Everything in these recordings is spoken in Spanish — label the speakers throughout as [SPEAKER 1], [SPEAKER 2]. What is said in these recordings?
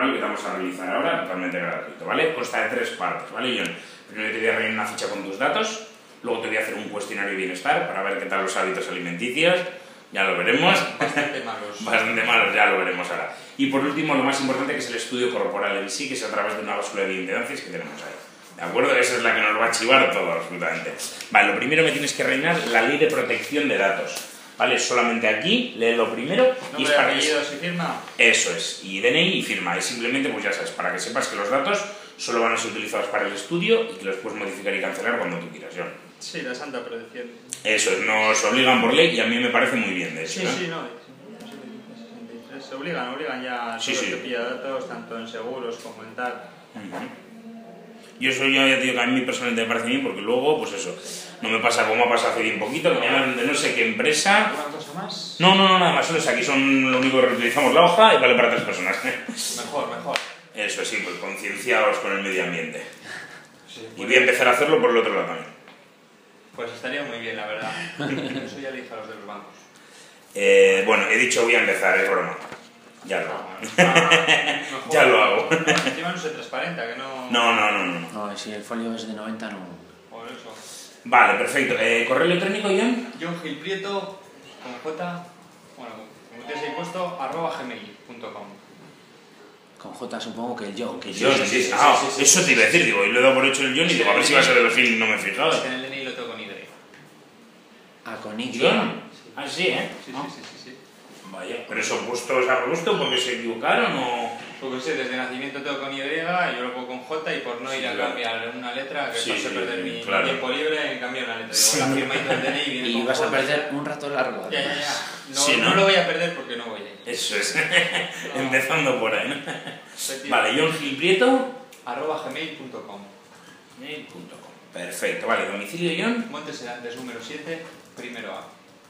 [SPEAKER 1] laboral que te vamos a realizar ahora, totalmente gratuito, ¿vale? Consta de 3 partes, ¿vale, John? Primero te voy a rellenar una ficha con tus datos, luego te voy a hacer un cuestionario de bienestar para ver qué tal los hábitos alimenticios, ya lo veremos.
[SPEAKER 2] Bastante malos.
[SPEAKER 1] Bastante malos, ya lo veremos ahora. Y por último, lo más importante, que es el estudio corporal en sí, que es a través de una báscula de bioimpedancias que tenemos ahí. ¿De acuerdo? Esa es la que nos va a chivar todo, absolutamente. Vale, lo primero me tienes que rellenar la ley de protección de datos. ¿Vale? Solamente aquí, lee lo primero.
[SPEAKER 2] ¿Nombre,
[SPEAKER 1] y
[SPEAKER 2] apellidos y firma?
[SPEAKER 1] Eso es, y DNI y firma. Y simplemente, pues ya sabes, para que sepas que los datos solo van a ser utilizados para el estudio y que los puedes modificar y cancelar cuando tú quieras, John.
[SPEAKER 2] Sí, la santa predicción.
[SPEAKER 1] Eso es, nos obligan por ley y a mí me parece muy bien, de hecho.
[SPEAKER 2] Sí,
[SPEAKER 1] ¿no?
[SPEAKER 2] sí, no. Se obligan ya a
[SPEAKER 1] Sí,
[SPEAKER 2] todo
[SPEAKER 1] sí.
[SPEAKER 2] el que pilla datos, tanto en seguros como en tal.
[SPEAKER 1] Yo eso ya te digo que a mí personalmente me parece bien porque luego, pues eso, no me pasa como ha pasado hace bien poquito, que me llaman de no sé qué empresa.
[SPEAKER 2] ¿Alguna cosa más?
[SPEAKER 1] No, nada más, solo es aquí son lo único que reutilizamos la hoja y vale para 3 personas.
[SPEAKER 2] Mejor.
[SPEAKER 1] Eso sí, pues concienciados con el medio ambiente.
[SPEAKER 2] Sí,
[SPEAKER 1] Y voy a empezar a hacerlo por el otro lado también.
[SPEAKER 2] Pues estaría muy bien, la verdad. Eso ya le dije a los de los bancos.
[SPEAKER 1] Bueno, he dicho voy a empezar, es broma. Ya lo hago.
[SPEAKER 2] Mejor.
[SPEAKER 1] Ya lo hago.
[SPEAKER 2] Encima no se transparenta, que no...
[SPEAKER 1] No.
[SPEAKER 3] No, si el folio es de 90 no...
[SPEAKER 2] Por eso.
[SPEAKER 1] Vale, perfecto. ¿Correo electrónico, John?
[SPEAKER 2] John Gil Prieto, con J, bueno, como tienes ahí puesto, @gmail.com.
[SPEAKER 3] Con J supongo que el yo.
[SPEAKER 1] John, sí. Eso te iba a decir, digo, y lo he dado por hecho el John y digo, a ver si va a ser de los y no me he fijado.
[SPEAKER 2] Es que en el DNI lo tengo con Y.
[SPEAKER 3] Ah, con Y.
[SPEAKER 1] John. Ah, sí, ¿eh?
[SPEAKER 2] Sí.
[SPEAKER 1] Vaya, pero eso puestos a gusto porque se equivocaron o...
[SPEAKER 2] Porque sé, desde nacimiento tengo con Y, yo lo pongo con J y por no ir a cambiar una letra, que pase perder mi tiempo libre en cambiar una letra. Digo, la firma y todo el DNI viene
[SPEAKER 3] Y
[SPEAKER 2] con
[SPEAKER 3] vas a
[SPEAKER 2] J.
[SPEAKER 3] perder un rato largo.
[SPEAKER 2] Ya.
[SPEAKER 1] Sí,
[SPEAKER 2] No lo voy a perder porque no voy a ir.
[SPEAKER 1] Eso es. Empezando por ahí, ¿no? Vale, John Gil Prieto.
[SPEAKER 2] @gmail.com.
[SPEAKER 1] Gmail.com. Perfecto, vale, domicilio, John.
[SPEAKER 2] Montes Serantes número 7, primero A.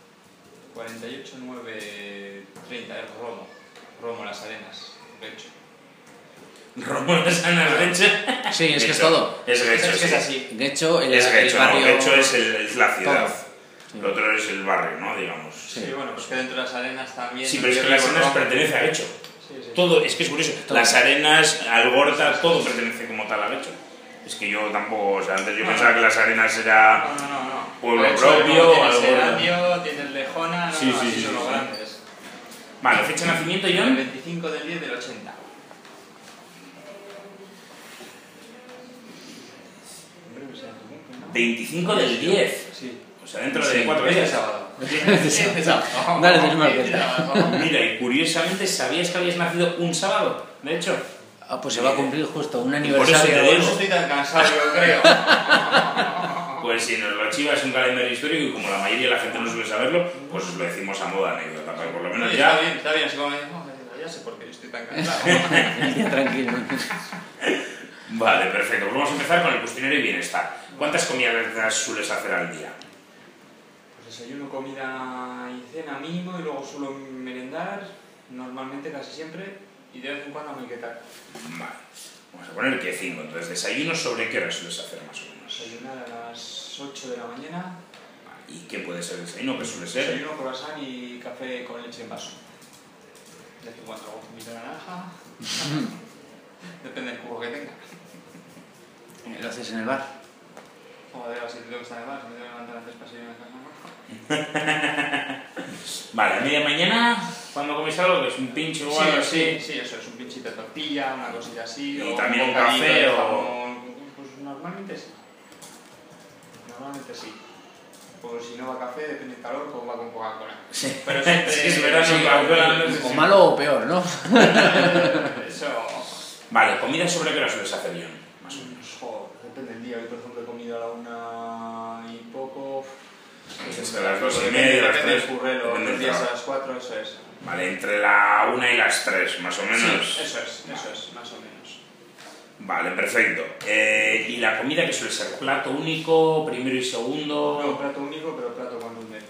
[SPEAKER 2] 48930, Romo, Las Arenas, Grecho.
[SPEAKER 1] Romo las Arenas, Grecho.
[SPEAKER 3] Sí, es que es todo.
[SPEAKER 1] Es Grecho,
[SPEAKER 2] Es que es
[SPEAKER 1] sí.
[SPEAKER 2] así.
[SPEAKER 3] Guecho, el
[SPEAKER 1] Es
[SPEAKER 3] barrio...
[SPEAKER 1] no, Grecho es la ciudad.
[SPEAKER 3] Todo. Sí.
[SPEAKER 1] Lo otro es el barrio, ¿no? Digamos.
[SPEAKER 2] Sí, bueno, pues que dentro de Las Arenas también...
[SPEAKER 1] Sí, pero es que Las Arenas pertenece a Grecho.
[SPEAKER 2] Sí.
[SPEAKER 1] Todo, es que es curioso.
[SPEAKER 3] Todo.
[SPEAKER 1] Las Arenas, Algorta, todo pertenece como tal a Grecho. Es que yo tampoco, o sea, antes yo pensaba que Las Arenas era
[SPEAKER 2] No.
[SPEAKER 1] pueblo
[SPEAKER 2] Grecho,
[SPEAKER 1] propio,
[SPEAKER 2] tienes
[SPEAKER 1] algo...
[SPEAKER 2] Erandio, tienes Lejona,
[SPEAKER 1] Sí,
[SPEAKER 2] así son los
[SPEAKER 1] sí.
[SPEAKER 2] grandes.
[SPEAKER 1] Vale, fecha de nacimiento,
[SPEAKER 2] El
[SPEAKER 1] John.
[SPEAKER 2] 25 del 10 del 80.
[SPEAKER 1] 25 del 10.
[SPEAKER 2] Sí.
[SPEAKER 1] O sea, dentro de 4
[SPEAKER 2] Este
[SPEAKER 1] días.
[SPEAKER 2] sábado.
[SPEAKER 3] Dale, tienes más vueltas.
[SPEAKER 1] Mira, y curiosamente, ¿sabías que habías nacido un sábado? De hecho.
[SPEAKER 3] Ah, pues se va a cumplir justo un
[SPEAKER 1] Por eso
[SPEAKER 3] aniversario.
[SPEAKER 1] te
[SPEAKER 2] Por
[SPEAKER 1] digo.
[SPEAKER 2] eso estoy tan cansado, yo creo.
[SPEAKER 1] Pues si nos lo chivas un calendario histórico y como la mayoría de la gente no suele saberlo, pues os lo decimos a modo anécdota, pero por lo menos
[SPEAKER 2] Oye,
[SPEAKER 1] ya...
[SPEAKER 2] Está bien, así como me digo, ya sé por qué yo estoy tan cansado.
[SPEAKER 3] Ya, tranquilo.
[SPEAKER 1] Vale, perfecto. Pues vamos a empezar con el cuestionario de bienestar. ¿Cuántas comidas sueles hacer al día?
[SPEAKER 2] Pues desayuno, comida y cena mínimo y luego suelo merendar, normalmente casi siempre, y de vez en cuando me quitar.
[SPEAKER 1] Vale. Vamos a poner que 5. Entonces, ¿desayuno sobre qué hora sueles hacer más o menos?
[SPEAKER 2] Desayunar a las 8 de la mañana,
[SPEAKER 1] ¿Y qué puede ser el desayuno? ¿Qué suele ser?
[SPEAKER 2] desayuno, croissant y café con leche en vaso. De vez en cuando hago zumito de naranja, depende del jugo que tenga.
[SPEAKER 3] ¿Lo haces en el bar?
[SPEAKER 2] Joder, así tengo que estar en el bar, me tengo que levantar antes para seguir en casa.
[SPEAKER 1] Vale, a media mañana, cuando comes algo, que es un pincho o algo así.
[SPEAKER 2] Sí, eso es un pinchito de tortilla, una cosita así.
[SPEAKER 1] ¿Y
[SPEAKER 2] o
[SPEAKER 1] también un
[SPEAKER 2] bocadillo
[SPEAKER 1] café
[SPEAKER 2] de
[SPEAKER 1] o...?
[SPEAKER 2] jamón. Pues normalmente sí. Normalmente sí. Pues si no va café, depende del calor, pues va con Coca-Cola.
[SPEAKER 1] Sí.
[SPEAKER 2] Pero siempre...
[SPEAKER 1] Sí, es verdad,
[SPEAKER 2] sí,
[SPEAKER 1] Coca-Cola no
[SPEAKER 3] O
[SPEAKER 1] sé.
[SPEAKER 3] malo o peor, ¿no?
[SPEAKER 2] Eso...
[SPEAKER 1] Vale, ¿comida sobre qué hora sueles hacer, John? Más o menos.
[SPEAKER 2] Joder, depende del día. Hoy, por ejemplo, he comido a la 1 y poco.
[SPEAKER 1] Pues entre las 2:30, las
[SPEAKER 2] Depende del
[SPEAKER 1] 3.
[SPEAKER 2] currelo.
[SPEAKER 1] depende del
[SPEAKER 2] Otros días a
[SPEAKER 1] trabajo.
[SPEAKER 2] las 4, eso es.
[SPEAKER 1] Vale, entre la 1 y las 3, más o menos.
[SPEAKER 2] Sí, eso es, más o menos.
[SPEAKER 1] Vale, perfecto. ¿Y la comida qué suele ser? ¿Plato único, primero y segundo?
[SPEAKER 2] No, plato único, pero plato contundente.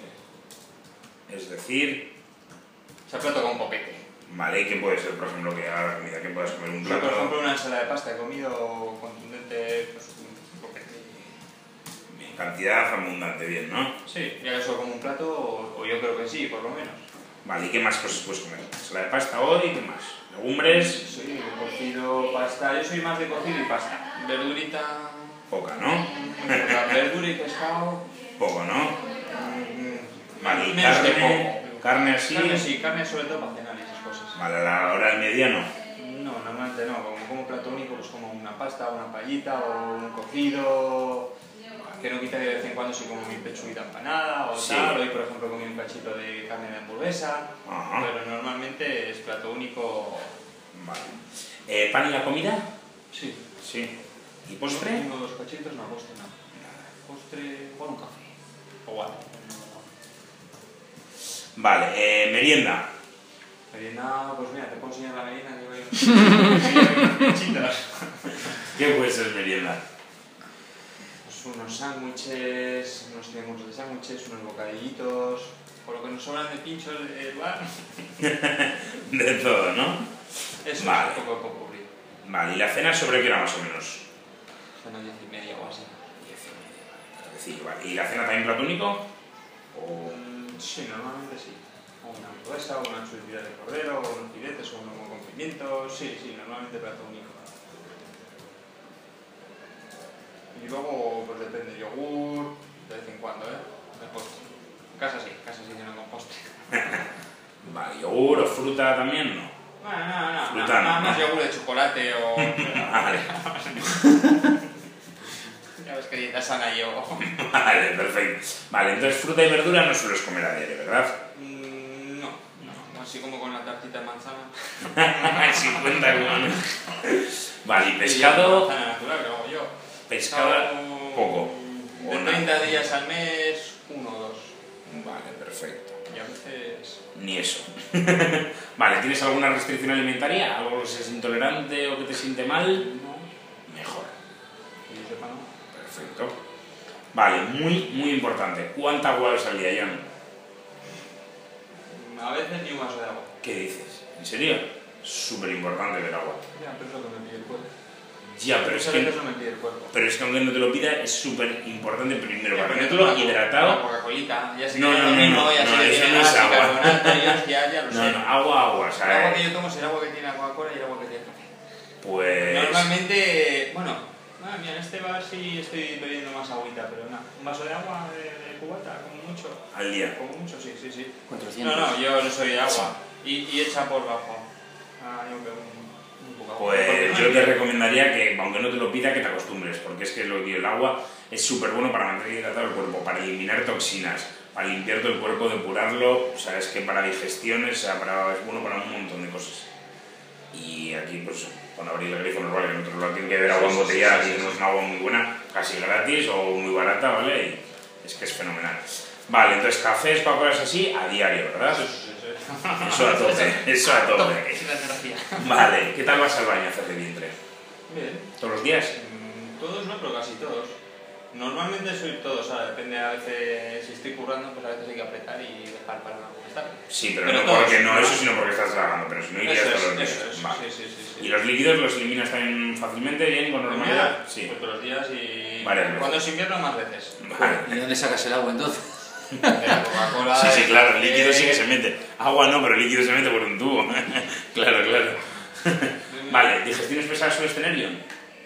[SPEAKER 1] Es decir,
[SPEAKER 2] O sea, plato con copete.
[SPEAKER 1] vale, ¿y qué puede ser, por ejemplo, que haga la comida? ¿Qué puedes comer? ¿Un
[SPEAKER 2] Yo,
[SPEAKER 1] plato?
[SPEAKER 2] por ejemplo, una ensalada de pasta he comido contundente, pues un copete.
[SPEAKER 1] En cantidad abundante, bien, ¿no?
[SPEAKER 2] Sí, ya que eso como un plato, o yo creo que sí, por lo menos.
[SPEAKER 1] Vale, ¿y qué más cosas puedes comer? Ensalada de pasta hoy, ¿qué más? ¿Legumbres?
[SPEAKER 2] Sí, un Yo pasta, yo soy más de cocido y pasta. Verdurita...
[SPEAKER 1] Poca, ¿no?
[SPEAKER 2] Verdura y pescado...
[SPEAKER 1] Poco, ¿no? Vale, ¿y
[SPEAKER 2] menos que
[SPEAKER 1] carne?
[SPEAKER 2] poco.
[SPEAKER 1] ¿Carne así?
[SPEAKER 2] Carne sí, carne sobre todo para cenar y esas cosas.
[SPEAKER 1] Vale, a la hora del mediano.
[SPEAKER 2] No, normalmente no. Como plato único, pues como una pasta, una paellita o un cocido... Que no quita que de vez en cuando si como mi pechuguita empanada o
[SPEAKER 1] Sí.
[SPEAKER 2] tal. Hoy, por ejemplo, comí un cachito de carne de hamburguesa.
[SPEAKER 1] Ajá.
[SPEAKER 2] Pero normalmente es plato único...
[SPEAKER 1] Vale. ¿Pan y la comida?
[SPEAKER 2] Sí.
[SPEAKER 1] Sí. ¿Y postre?
[SPEAKER 2] Uno o dos cachitos, no, postre no. Postre, con un café. O guay.
[SPEAKER 1] Vale, merienda.
[SPEAKER 2] Merienda, pues mira, te puedo enseñar la merienda que voy cachitos.
[SPEAKER 1] ¿Qué puede ser merienda?
[SPEAKER 2] Pues unos sándwiches, unos triángulos de sándwiches, unos bocadillitos, por lo que nos sobran de pinchos del bar.
[SPEAKER 1] De todo, ¿no?
[SPEAKER 2] Eso
[SPEAKER 1] Vale.
[SPEAKER 2] es poco a poco, brillo.
[SPEAKER 1] Vale, ¿y la cena sobre qué hora más o menos?
[SPEAKER 2] Son las 10:30 o así.
[SPEAKER 1] 10:30. Sí, vale. ¿Y la cena también plato único? O...
[SPEAKER 2] Sí, normalmente sí. O una hamburguesa, o una chuleta de cordero, o unos filetes, o un lomo con pimientos. Sí, sí, normalmente plato único. Y luego, pues depende, yogur, de vez en cuando, ¿eh? De postre. En casa sí no con postre.
[SPEAKER 1] Vale, yogur o fruta también, ¿no?
[SPEAKER 2] No,
[SPEAKER 1] Fruta,
[SPEAKER 2] nada más
[SPEAKER 1] no.
[SPEAKER 2] yogur de chocolate o...
[SPEAKER 1] Vale.
[SPEAKER 2] Ya ves que dieta sana llevo.
[SPEAKER 1] Vale, perfecto. Vale, entonces fruta y verdura no sueles comer a diario, ¿verdad?
[SPEAKER 2] No, así como con la tartita de manzana.
[SPEAKER 1] Sí, cuenta como... Vale, ¿y pescado?
[SPEAKER 2] Manzana natural, que hago yo.
[SPEAKER 1] Pescado, poco.
[SPEAKER 2] De 30 días al mes, 1 o 2.
[SPEAKER 1] Vale, perfecto.
[SPEAKER 2] Y a veces...
[SPEAKER 1] Ni eso. Vale, ¿tienes alguna restricción alimentaria? ¿Algo que seas intolerante o que te siente mal?
[SPEAKER 2] No,
[SPEAKER 1] Mejor.
[SPEAKER 2] que yo sepa no.
[SPEAKER 1] Perfecto. Vale, muy importante. ¿Cuánta agua bebes al día, Jan?
[SPEAKER 2] A veces ni un vaso de agua.
[SPEAKER 1] ¿Qué dices? ¿En serio? Súper importante beber agua.
[SPEAKER 2] Ya, pero es lo que me pide el cuerpo.
[SPEAKER 1] Ya, pero es
[SPEAKER 2] Muchas
[SPEAKER 1] que...
[SPEAKER 2] veces no me pide el cuerpo.
[SPEAKER 1] Pero es que aunque no te lo pida, es súper importante primero
[SPEAKER 2] Ya,
[SPEAKER 1] para
[SPEAKER 2] pero
[SPEAKER 1] tenerlo
[SPEAKER 2] una
[SPEAKER 1] hidratado.
[SPEAKER 2] Coca-Colita, ya sé
[SPEAKER 1] No,
[SPEAKER 2] que
[SPEAKER 1] no,
[SPEAKER 2] es lo mismo,
[SPEAKER 1] no,
[SPEAKER 2] ya sé
[SPEAKER 1] no,
[SPEAKER 2] que
[SPEAKER 1] eso
[SPEAKER 2] tiene
[SPEAKER 1] no es
[SPEAKER 2] gas y
[SPEAKER 1] agua.
[SPEAKER 2] carbonato, ya lo sé.
[SPEAKER 1] No, agua, o sea...
[SPEAKER 2] El agua que yo tomo es el agua que tiene la Coca-Cola y el agua que tiene el café.
[SPEAKER 1] Pues...
[SPEAKER 2] Normalmente, bueno, mira, en este bar sí estoy bebiendo más agüita, pero nada, un vaso de agua de cubata, como mucho.
[SPEAKER 1] Al día.
[SPEAKER 2] Como mucho, sí.
[SPEAKER 3] 400.
[SPEAKER 2] No, yo no soy de agua. Y echa por bajo. Yo bebo un poco agua.
[SPEAKER 1] Pues yo te recomendaría que, aunque no te lo pida, que te acostumbres, porque es que lo que el agua es súper bueno para mantener hidratado el cuerpo, para eliminar toxinas, para limpiar todo el cuerpo, depurarlo, o sea, es que para digestiones, o sea, es bueno para un montón de cosas. Y aquí, pues, con abrir el grifo normal, que nosotros lo tienen que beber agua embotellada, aquí tenemos una agua muy buena, casi gratis o muy barata, ¿vale? Y es que es fenomenal. Vale, entonces cafés, cosas así, a diario, ¿verdad?
[SPEAKER 2] Sí.
[SPEAKER 1] Eso a tope, eso a tope.
[SPEAKER 2] Es una terapia.
[SPEAKER 1] Vale, ¿qué tal vas al baño a hacer de vientre?
[SPEAKER 2] Bien.
[SPEAKER 1] ¿Todos los días?
[SPEAKER 2] Todos no, pero casi todos. Normalmente soy todos, ahora depende a veces, si estoy currando, pues a veces hay que apretar y dejar para estar.
[SPEAKER 1] Sí, pero no
[SPEAKER 2] todos,
[SPEAKER 1] porque no eso, sino porque estás trabajando, pero si no irías todos los días.
[SPEAKER 2] Eso es,
[SPEAKER 1] Vale.
[SPEAKER 2] sí.
[SPEAKER 1] ¿Y los líquidos los eliminas también fácilmente, bien, con normalidad? Sí.
[SPEAKER 2] Pues todos los días y...
[SPEAKER 1] Varias veces.
[SPEAKER 2] Cuando es invierno, más veces.
[SPEAKER 1] Vale.
[SPEAKER 3] ¿Y dónde sacas el agua entonces?
[SPEAKER 2] De la Coca-Cola...
[SPEAKER 1] Sí, claro, el líquido sí que se mete. Agua no, pero el líquido se mete por un tubo. Claro. Vale, ¿digestiones pesadas sueles tener, John?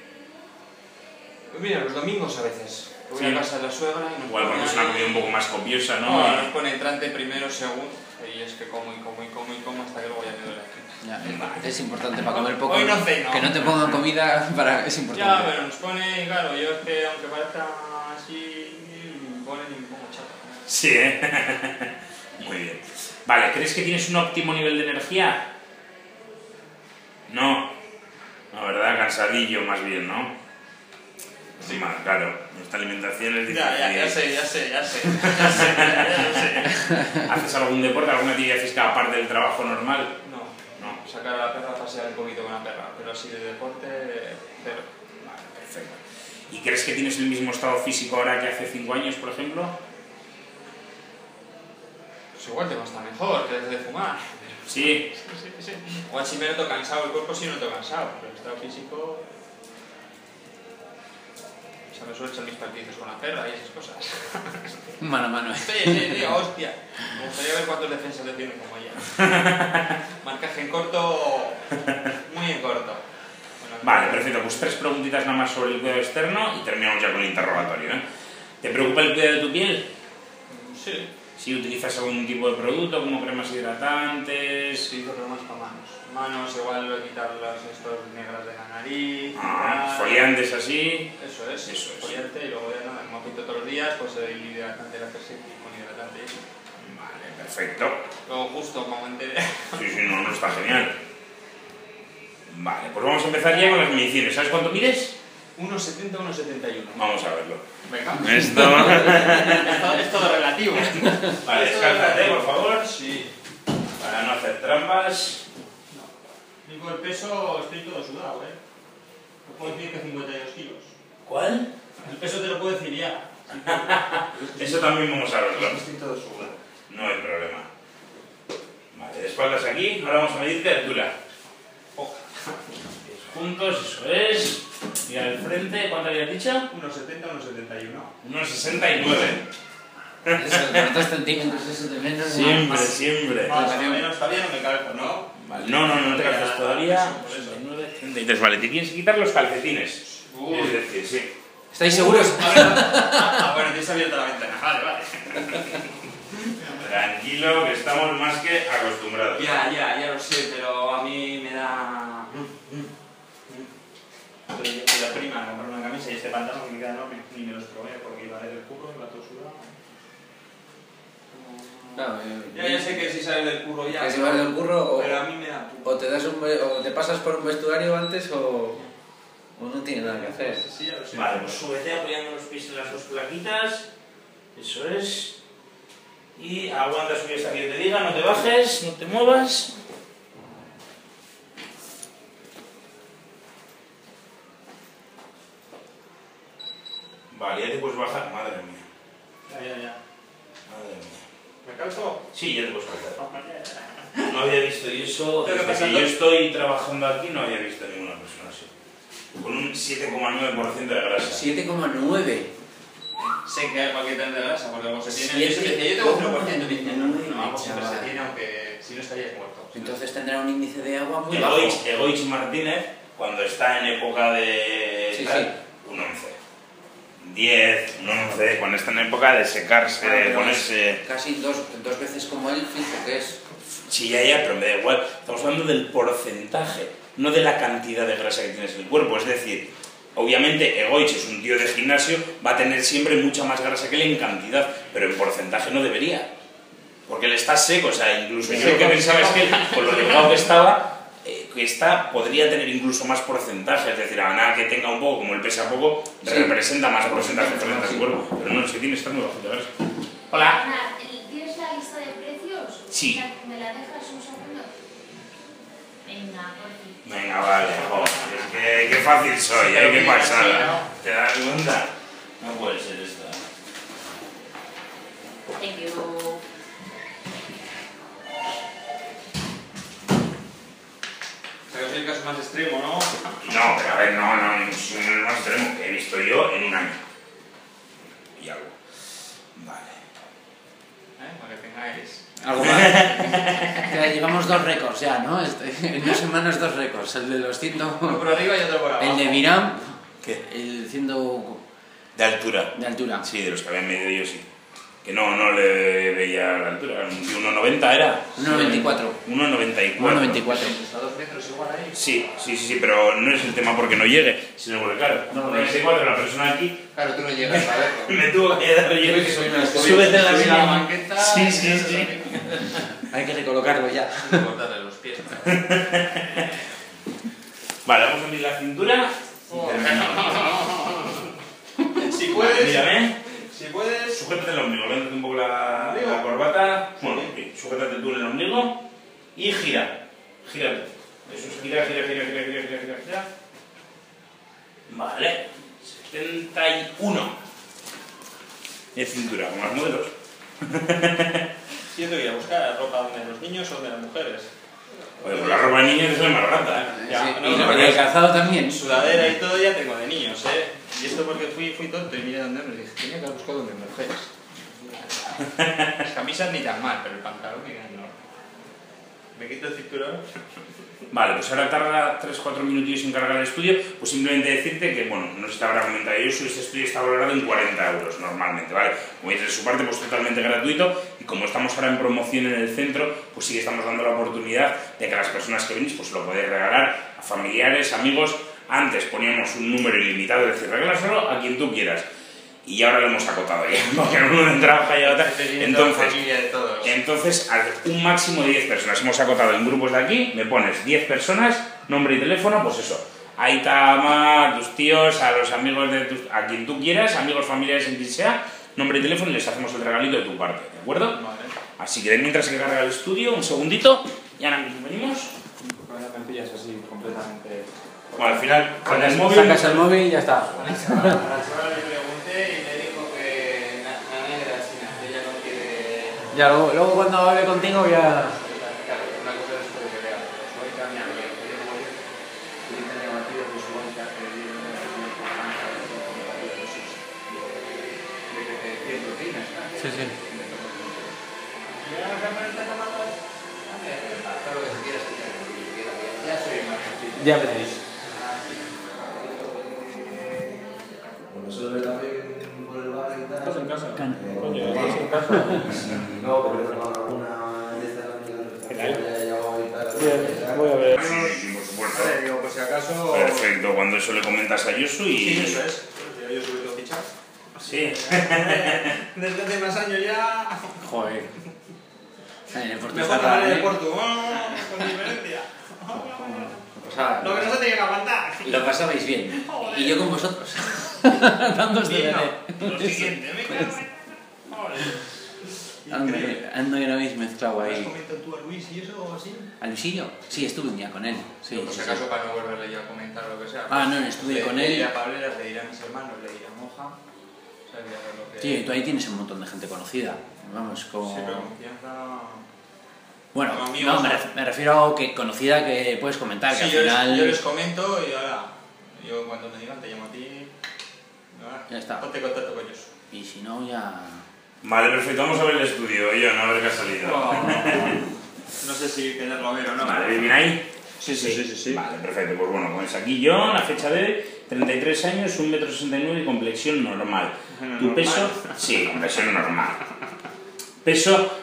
[SPEAKER 2] Pues mira, los domingos a veces. Voy
[SPEAKER 1] Sí.
[SPEAKER 2] a casa de la suegra y nos
[SPEAKER 1] Igual cuando es una comida un poco más copiosa, ¿no?
[SPEAKER 2] No, nos pone entrante primero, segundo, y es que como hasta que luego ya me duele aquí.
[SPEAKER 3] Es importante para comer poco.
[SPEAKER 2] Hoy no ceno.
[SPEAKER 3] Que no te pongan comida es
[SPEAKER 2] Ya,
[SPEAKER 3] importante.
[SPEAKER 2] pero nos pone, claro, yo es que aunque parezca así, me ponen y me pongo chata.
[SPEAKER 1] Sí, ¿eh? Muy bien. Vale, ¿crees que tienes un óptimo nivel de energía? No, ¿verdad? Cansadillo más bien, ¿no? Sí, más, claro. Nuestra alimentación es difícil.
[SPEAKER 2] Ya sé.
[SPEAKER 1] ¿Haces algún deporte, alguna actividad física aparte del trabajo normal?
[SPEAKER 2] No, sacar a la perra a pasear un poquito con la perra, pero así de deporte, cero.
[SPEAKER 1] Vale, perfecto. ¿Y crees que tienes el mismo estado físico ahora que hace 5 años, por ejemplo?
[SPEAKER 2] Pues igual tengo hasta mejor que desde de fumar.
[SPEAKER 1] Sí.
[SPEAKER 2] Sí. O así me noto cansado, el cuerpo sí noto cansado, pero el estado físico... O sea, me suelo echar mis partidos con la perra y esas cosas.
[SPEAKER 3] Mano a mano.
[SPEAKER 2] Sí, hostia. Me gustaría ver cuántos defensas defienden como ella. Marcaje en corto, muy en corto.
[SPEAKER 1] Vale, perfecto. Pues 3 preguntitas nada más sobre el cuidado externo y terminamos ya con el interrogatorio, ¿eh? ¿Te preocupa el cuidado de tu piel?
[SPEAKER 2] Sí.
[SPEAKER 1] Si utilizas algún tipo de producto como cremas hidratantes...
[SPEAKER 2] Sí, cremas para manos. Manos igual lo quitar las estas negras de la nariz.
[SPEAKER 1] Foliantes así...
[SPEAKER 2] Eso es. Foliante y luego ya nada, me pinto todos los días, pues el hidratante, la y con hidratante y eso.
[SPEAKER 1] Vale, perfecto.
[SPEAKER 2] Luego justo como me enteré.
[SPEAKER 1] Sí, no, está genial. Vale, pues vamos a empezar ya con las mediciones. ¿Sabes cuánto mides?
[SPEAKER 2] 1,70, 1,71.
[SPEAKER 1] Vamos a verlo.
[SPEAKER 2] Venga. Es todo relativo.
[SPEAKER 1] Vale, descálzate, por favor.
[SPEAKER 2] Sí.
[SPEAKER 1] Para no hacer trampas.
[SPEAKER 2] Y con el peso estoy todo sudado, ¿eh? Te puedo decir que 52 kilos.
[SPEAKER 1] ¿Cuál?
[SPEAKER 2] El peso te lo puedo decir ya.
[SPEAKER 1] Eso también vamos a verlo.
[SPEAKER 2] Estoy todo sudado.
[SPEAKER 1] No hay problema. Vale, de espaldas aquí. Ahora vamos a medirte de altura. Juntos, eso es. Y al frente, ¿cuánto habías dicho?
[SPEAKER 2] 1,70, 1,71.
[SPEAKER 1] 1,69.
[SPEAKER 3] Eso, por 2 centímetros, eso de menos.
[SPEAKER 1] Siempre.
[SPEAKER 2] Más o menos, todavía no me calco, ¿no?
[SPEAKER 1] Vale, no te calzas todavía. 69, 33. Vale, te tienes que quitar los calcetines. Es decir, sí.
[SPEAKER 3] ¿Estáis seguros?
[SPEAKER 2] Bueno, tienes abierta la ventana. Vale.
[SPEAKER 1] Tranquilo, que estamos más que acostumbrados.
[SPEAKER 2] Ya lo sé, pero a mí me da... Fui la prima a comprar una camisa y este pantalón que me queda enorme, ni me los probé porque iba a ir del curro, iba todo sudado.
[SPEAKER 3] Claro,
[SPEAKER 2] Ya sé que si sales del curro ya.
[SPEAKER 3] Que si vas del curro
[SPEAKER 2] pero a mí me da...
[SPEAKER 3] o te pasas por un vestuario antes o no tienes nada que hacer.
[SPEAKER 2] Sí, ya lo sé.
[SPEAKER 1] Vale, pues súbete apoyando los pies en las 2 plaquitas. Eso es. Y aguanta subir hasta que yo te diga, no te bajes, no te muevas. Vale, ya te puedes bajar. Madre mía.
[SPEAKER 2] Ya.
[SPEAKER 1] Madre mía.
[SPEAKER 2] ¿Me calzo?
[SPEAKER 1] Sí, ya te puedes bajar. No había visto y eso,
[SPEAKER 2] ¿Pero qué
[SPEAKER 1] desde
[SPEAKER 2] pasa?
[SPEAKER 1] que yo estoy trabajando aquí, no había visto ninguna persona así. Con un 7,9% de grasa.
[SPEAKER 3] 7,9.
[SPEAKER 2] Sé que hay paquetes de grasa, porque como se tiene... Yo tengo 0%, me dicen, no, pues siempre se tiene, aunque si no estarías muerto.
[SPEAKER 3] Entonces tendrá un índice de agua muy bajo.
[SPEAKER 1] Egoich Martínez, cuando está en época de...
[SPEAKER 3] Sí,
[SPEAKER 1] tal,
[SPEAKER 3] sí.
[SPEAKER 1] un 11. 10, un 11, cuando está en época de secarse, de ponerse...
[SPEAKER 3] Casi dos veces como él, fijo que es.
[SPEAKER 1] Sí, ya, pero me da igual. Estamos hablando del porcentaje, no de la cantidad de grasa que tienes en el cuerpo. Es decir, obviamente Egoich es un tío de gimnasio, va a tener siempre mucha más grasa que él en cantidad, pero en porcentaje no debería. Porque él está seco, o sea, incluso yo lo que pensaba es que con lo delgado que estaba, podría tener incluso más porcentaje, es decir, a nada que tenga un poco, como él pesa poco,
[SPEAKER 3] Sí.
[SPEAKER 1] representa más porcentaje frente a su cuerpo. Pero no, es que tiene que estar muy bajito de grasa. Hola.
[SPEAKER 4] ¿Tienes la lista de precios?
[SPEAKER 1] Sí.
[SPEAKER 4] ¿Me la dejas un segundo? Venga, por fin.
[SPEAKER 1] Venga, vale, joder, es que qué fácil soy, qué pasada. ¿Te das cuenta? No puede ser esto.
[SPEAKER 4] Thank you.
[SPEAKER 2] O sea, que es el caso más extremo, ¿no?
[SPEAKER 1] No, pero a ver, no es el más extremo que he visto yo en un año. Y algo. Vale.
[SPEAKER 2] Para que tengáis...
[SPEAKER 3] Algo más. Ya llevamos 2 récords ya, ¿no? En 2 semanas 2 récords. El de los 100.
[SPEAKER 2] Uno por arriba y otro por abajo.
[SPEAKER 3] El de Miram.
[SPEAKER 1] ¿Qué?
[SPEAKER 3] El 100
[SPEAKER 1] De altura.
[SPEAKER 3] de altura.
[SPEAKER 1] Sí, de los que habían medido yo sí. Que no le veía la altura. 1,90 era.
[SPEAKER 3] 1,94.
[SPEAKER 1] 1,94.
[SPEAKER 3] 1,94.
[SPEAKER 2] ¿Está 2 metros igual ahí?
[SPEAKER 1] Sí, pero no es el tema porque no llegue, sino porque claro, 1,94 la persona aquí
[SPEAKER 2] Claro, tú no llegas a verlo.
[SPEAKER 1] me tuvo que dar yo.
[SPEAKER 2] que soy una
[SPEAKER 1] Súbete en la
[SPEAKER 2] subir
[SPEAKER 1] silla.
[SPEAKER 2] banqueta.
[SPEAKER 1] Sí.
[SPEAKER 3] Hay que recolocarlo ya.
[SPEAKER 2] Cortarle los pies.
[SPEAKER 1] Vale, vamos a abrir la cintura.
[SPEAKER 2] Si puedes,
[SPEAKER 1] Mírame.
[SPEAKER 2] si puedes.
[SPEAKER 1] Sujétate el ombligo, levántate un poco la corbata. Bueno, sí, sujétate tú en el ombligo. Y gira. Gírate. Eso es, gira. Vale. 71. De cintura, con las modelos.
[SPEAKER 2] Siento que ir a buscar ropa de los niños o de las mujeres.
[SPEAKER 1] Oye, pues la ropa de niños es la más barata, ¿eh?
[SPEAKER 2] Ya,
[SPEAKER 3] Sí,
[SPEAKER 2] no,
[SPEAKER 3] y
[SPEAKER 2] no,
[SPEAKER 3] el calzado también.
[SPEAKER 2] Sudadera y todo ya tengo de niños, ¿eh? Y esto porque fui tonto y miré dónde me dije, tenía que haber buscado de mujeres. Las camisas ni tan mal, pero el pantalón ni tan enorme. Me quito el cinturón.
[SPEAKER 1] Vale, pues ahora tarda 3-4 minutillos en cargar el estudio, pues simplemente decirte que, bueno, no sé si te habrá comentado yo, este estudio está valorado en 40 euros normalmente, ¿vale? Como dices, de su parte, pues totalmente gratuito, y como estamos ahora en promoción en el centro, pues sí que estamos dando la oportunidad de que las personas que venís, pues lo podéis regalar a familiares, amigos. Antes poníamos un número ilimitado, es decir, regálaselo a quien tú quieras. Y ahora lo hemos acotado ya, porque uno trabaja y otra. Entonces, a un máximo de 10 personas. Hemos acotado en grupos de aquí, me pones 10 personas, nombre y teléfono, pues eso. Aita, ama, a tus tíos, a los amigos a quien tú quieras, amigos, familiares, en quien sea, nombre y teléfono, y les hacemos el regalito de tu parte, ¿de acuerdo?
[SPEAKER 2] Vale.
[SPEAKER 1] Así que mientras se carga el estudio, un segundito, y ahora mismo venimos.
[SPEAKER 2] Ahora me pillas así completamente.
[SPEAKER 1] Bueno, al final, con el móvil.
[SPEAKER 3] Sacas el móvil y ya está.
[SPEAKER 2] A la chavala le pregunté y me dijo que la negra china, que ella no quiere.
[SPEAKER 3] Ya, luego cuando hable contigo ya...
[SPEAKER 2] Claro, una cosa es esto de que vea. Soy Tania, que quiere morir. Y tiene negativo que su bolsa que viene de proteínas.
[SPEAKER 3] Sí, sí. Ya veréis.
[SPEAKER 5] Nosotros también por el bar y tal.
[SPEAKER 2] ¿Estás en casa?
[SPEAKER 5] Coño,
[SPEAKER 2] ¿estás en casa?
[SPEAKER 5] No, pero tengo alguna de estas amigas que ya llegado y tal.
[SPEAKER 2] Voy a ver.
[SPEAKER 1] Sí, por supuesto.
[SPEAKER 2] Vale, digo, por si acaso.
[SPEAKER 1] Perfecto, cuando eso le comentas a Yosu y...
[SPEAKER 2] Sí, eso es. Yo subí todo fichado.
[SPEAKER 1] Sí.
[SPEAKER 2] Desde hace más años ya.
[SPEAKER 3] Joder. En el
[SPEAKER 2] Mejor que vale de Porto. Con diferencia. Lo que no se tiene que aguantar.
[SPEAKER 3] Lo pasabais bien.
[SPEAKER 2] Joder.
[SPEAKER 3] Y yo con vosotros. Dándoos de
[SPEAKER 2] Sí,
[SPEAKER 3] beber.
[SPEAKER 2] no. Lo siguiente, me cago en. Joder. Increíble.
[SPEAKER 3] Anda que no habéis mezclado
[SPEAKER 2] ¿Has
[SPEAKER 3] ahí.
[SPEAKER 2] comentado tú a Luis y eso o así?
[SPEAKER 3] ¿A Luisillo? Sí, estuve un día con él. Sí,
[SPEAKER 2] Por si
[SPEAKER 3] sí,
[SPEAKER 2] acaso
[SPEAKER 3] sí.
[SPEAKER 2] para no volverle ya a comentar lo que sea.
[SPEAKER 3] Ah, no, estuve con
[SPEAKER 2] Le
[SPEAKER 3] él.
[SPEAKER 2] diré a Pableras, le diré a mis hermanos, le diré a Moja. O sea, que a ver lo que...
[SPEAKER 3] Sí, tú ahí tienes un montón de gente conocida. Vamos, como...
[SPEAKER 2] Sí, pero confianza...
[SPEAKER 3] Bueno,
[SPEAKER 2] como amigos,
[SPEAKER 3] no, me refiero a que conocida que puedes comentar, que
[SPEAKER 2] Sí,
[SPEAKER 3] al
[SPEAKER 2] yo
[SPEAKER 3] final...
[SPEAKER 2] les comento y ahora, yo cuando me digan te llamo a ti. Ahora,
[SPEAKER 3] Ya está.
[SPEAKER 2] ponte en contacto con ellos.
[SPEAKER 3] Y si no, ya...
[SPEAKER 1] Vale, perfecto, vamos a ver el estudio, yo, no a ver qué ha salido.
[SPEAKER 2] No sé si quererlo ver o no.
[SPEAKER 1] Vale, ¿bien ahí?
[SPEAKER 2] Sí.
[SPEAKER 1] Vale, perfecto, pues bueno, pones aquí yo, la fecha de 33 años, 1,69 m y complexión normal. Tu peso, sí, complexión normal. Peso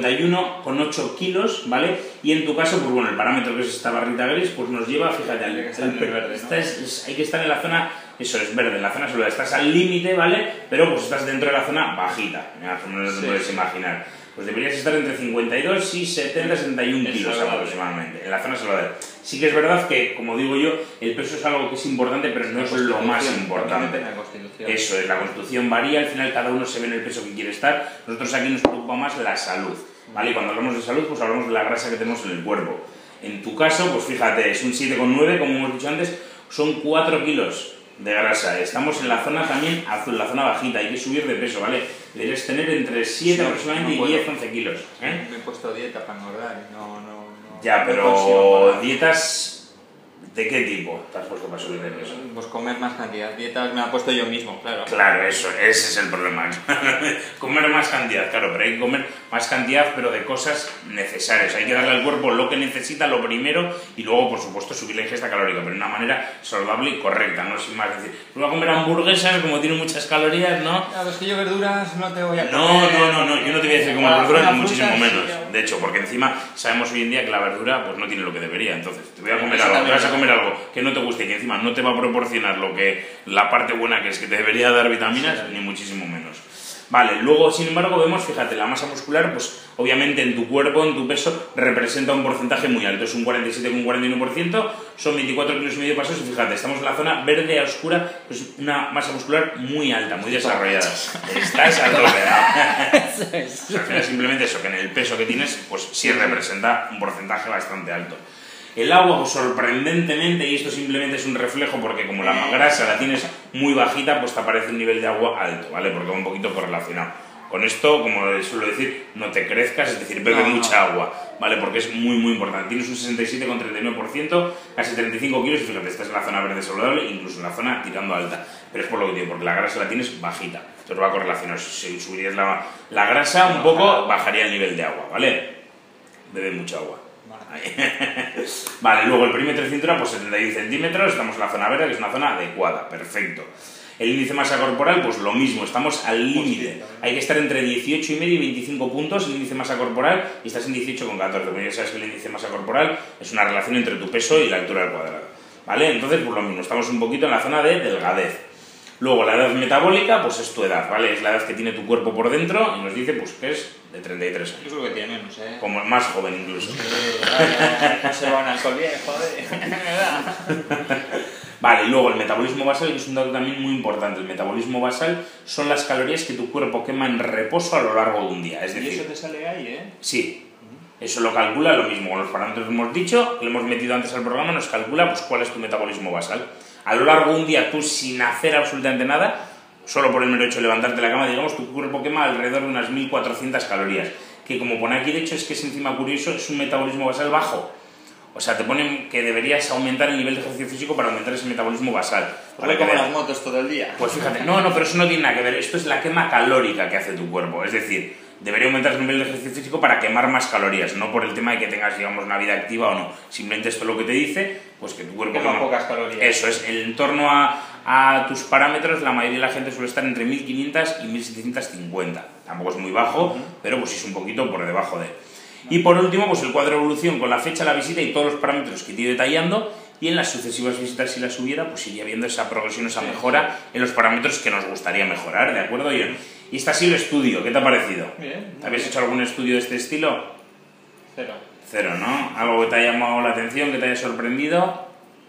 [SPEAKER 1] 51,8 kilos, ¿vale? Y en tu caso, pues bueno, el parámetro que es esta barrita gris, pues nos lleva, fíjate,
[SPEAKER 2] Hay que estar en el verde, ¿no?
[SPEAKER 1] hay que estar en la zona, eso es verde, en la zona solar, estás al límite, ¿vale? Pero pues estás dentro de la zona bajita, más o menos te puedes imaginar. Pues deberías estar entre 52 y 70, 71 kilos aproximadamente, en la zona saludable. Sí que es verdad que, como digo yo, el peso es algo que es importante, pero no es lo más importante. Eso es, la constitución varía, al final cada uno se ve en el peso que quiere estar. Nosotros aquí nos preocupa más la salud, ¿vale? Y cuando hablamos de salud, pues hablamos de la grasa que tenemos en el cuerpo. En tu caso, pues fíjate, es un 7,9, como hemos dicho antes, son 4 kilos de grasa. Estamos en la zona también azul, la zona bajita, hay que subir de peso, ¿vale? Deberías tener entre 7 aproximadamente y 10, 11 kilos. ¿Eh?
[SPEAKER 2] Me he puesto dieta para engordar y no.
[SPEAKER 1] Ya,
[SPEAKER 2] no consigo
[SPEAKER 1] pero
[SPEAKER 2] parar.
[SPEAKER 1] dietas, ¿de qué tipo te has puesto para subir de peso?
[SPEAKER 2] Pues comer más cantidad. Dietas me la he puesto yo mismo, claro.
[SPEAKER 1] Claro, eso, ese es el problema. Comer más cantidad, claro, pero hay que comer más cantidad, pero de cosas necesarias. Hay que darle al cuerpo lo que necesita, lo primero, y luego, por supuesto, subir la ingesta calórica, pero de una manera saludable y correcta, no sin más decir, voy a comer hamburguesas, como tiene muchas calorías, ¿no?
[SPEAKER 2] Claro, es que yo verduras no te voy a
[SPEAKER 1] No,
[SPEAKER 2] comer.
[SPEAKER 1] yo no te voy a decir comer verdura,
[SPEAKER 2] Una
[SPEAKER 1] ni muchísimo
[SPEAKER 2] fruta,
[SPEAKER 1] menos.
[SPEAKER 2] sí,
[SPEAKER 1] De hecho, porque encima sabemos hoy en día que la verdura pues no tiene lo que debería. Entonces, te voy a comer
[SPEAKER 2] Eso
[SPEAKER 1] algo, te
[SPEAKER 2] también
[SPEAKER 1] vas a
[SPEAKER 2] es
[SPEAKER 1] comer algo que no te guste y que encima no te va a proporcionar la parte buena que es que te debería dar vitaminas, ni muchísimo menos. Vale, luego, sin embargo, vemos, fíjate, la masa muscular, pues obviamente en tu cuerpo, en tu peso, representa un porcentaje muy alto, es un 47,41%, son 24 kilos y medio pasos, y fíjate, estamos en la zona verde a oscura, pues una masa muscular muy alta, muy desarrollada. Estás a tope, ¿no? O sea, al final simplemente eso, que en el peso que tienes, pues sí representa un porcentaje bastante alto. El agua, pues sorprendentemente, y esto simplemente es un reflejo porque como la grasa la tienes muy bajita, pues te aparece un nivel de agua alto, ¿vale? Porque va un poquito correlacionado. Con esto, como suelo decir, no te crezcas, es decir, bebe mucha agua, ¿vale? Porque es muy, muy importante. Tienes un 67,39%, casi 35 kilos, y fíjate, estás en la zona verde saludable, incluso en la zona tirando alta. Pero es por lo que digo, porque la grasa la tienes bajita. Entonces va a correlacionar. Si subirías la grasa un poco, bajaría el nivel de agua, ¿vale? Bebe mucha agua.
[SPEAKER 2] Vale.
[SPEAKER 1] Vale, luego el perímetro de cintura, pues 71 centímetros, estamos en la zona verde, que es una zona adecuada, perfecto. El índice de masa corporal, pues lo mismo, estamos al límite. Hay que estar entre 18,5 y 25 puntos el índice de masa corporal y estás en 18,14. Como ya sabes que el índice de masa corporal es una relación entre tu peso y la altura del cuadrado. ¿Vale? Entonces, pues lo mismo, estamos un poquito en la zona de delgadez. Luego, la edad metabólica, pues es tu edad, ¿vale? Es la edad que tiene tu cuerpo por dentro y nos dice, pues, que es de 33 años.
[SPEAKER 2] Yo creo que tiene menos, ¿eh?
[SPEAKER 1] Como más joven incluso.
[SPEAKER 2] No se va un alcohol bien, joder.
[SPEAKER 1] Vale, y luego el metabolismo basal, que es un dato también muy importante. El metabolismo basal son las calorías que tu cuerpo quema en reposo a lo largo de un día. Es
[SPEAKER 2] Y
[SPEAKER 1] decir,
[SPEAKER 2] eso te sale ahí, ¿eh?
[SPEAKER 1] sí, eso lo calcula lo mismo. Con los parámetros que hemos dicho, que le hemos metido antes al programa, nos calcula pues cuál es tu metabolismo basal. A lo largo de un día, tú sin hacer absolutamente nada, solo por el mero hecho de levantarte de la cama, digamos, tu cuerpo quema alrededor de unas 1400 calorías. Que como pone aquí, de hecho, es que es encima curioso, es un metabolismo basal bajo. O sea, te ponen que deberías aumentar el nivel de ejercicio físico para aumentar ese metabolismo basal.
[SPEAKER 2] Pues como las motos todo el día.
[SPEAKER 1] Pues fíjate, no, pero eso no tiene nada que ver. Esto es la quema calórica que hace tu cuerpo. Es decir, debería aumentar el nivel de ejercicio físico para quemar más calorías, no por el tema de que tengas, digamos, una vida activa o no. Simplemente esto es lo que te dice, pues que tu cuerpo
[SPEAKER 2] quema pocas calorías.
[SPEAKER 1] Eso es, en torno a tus parámetros, la mayoría de la gente suele estar entre 1500 y 1750. Tampoco es muy bajo, pero pues es un poquito por debajo de. Y por último, pues el cuadro de evolución con la fecha, la visita y todos los parámetros que te he ido detallando, y en las sucesivas visitas, si las hubiera, pues iría viendo esa progresión, esa mejora en los parámetros que nos gustaría mejorar, ¿de acuerdo, Ion? Y este ha sido el estudio, ¿qué te ha parecido?
[SPEAKER 2] Bien.
[SPEAKER 1] ¿Habías hecho algún estudio de este estilo?
[SPEAKER 2] Cero.
[SPEAKER 1] Cero, ¿no? ¿Algo que te haya llamado la atención, que te haya sorprendido?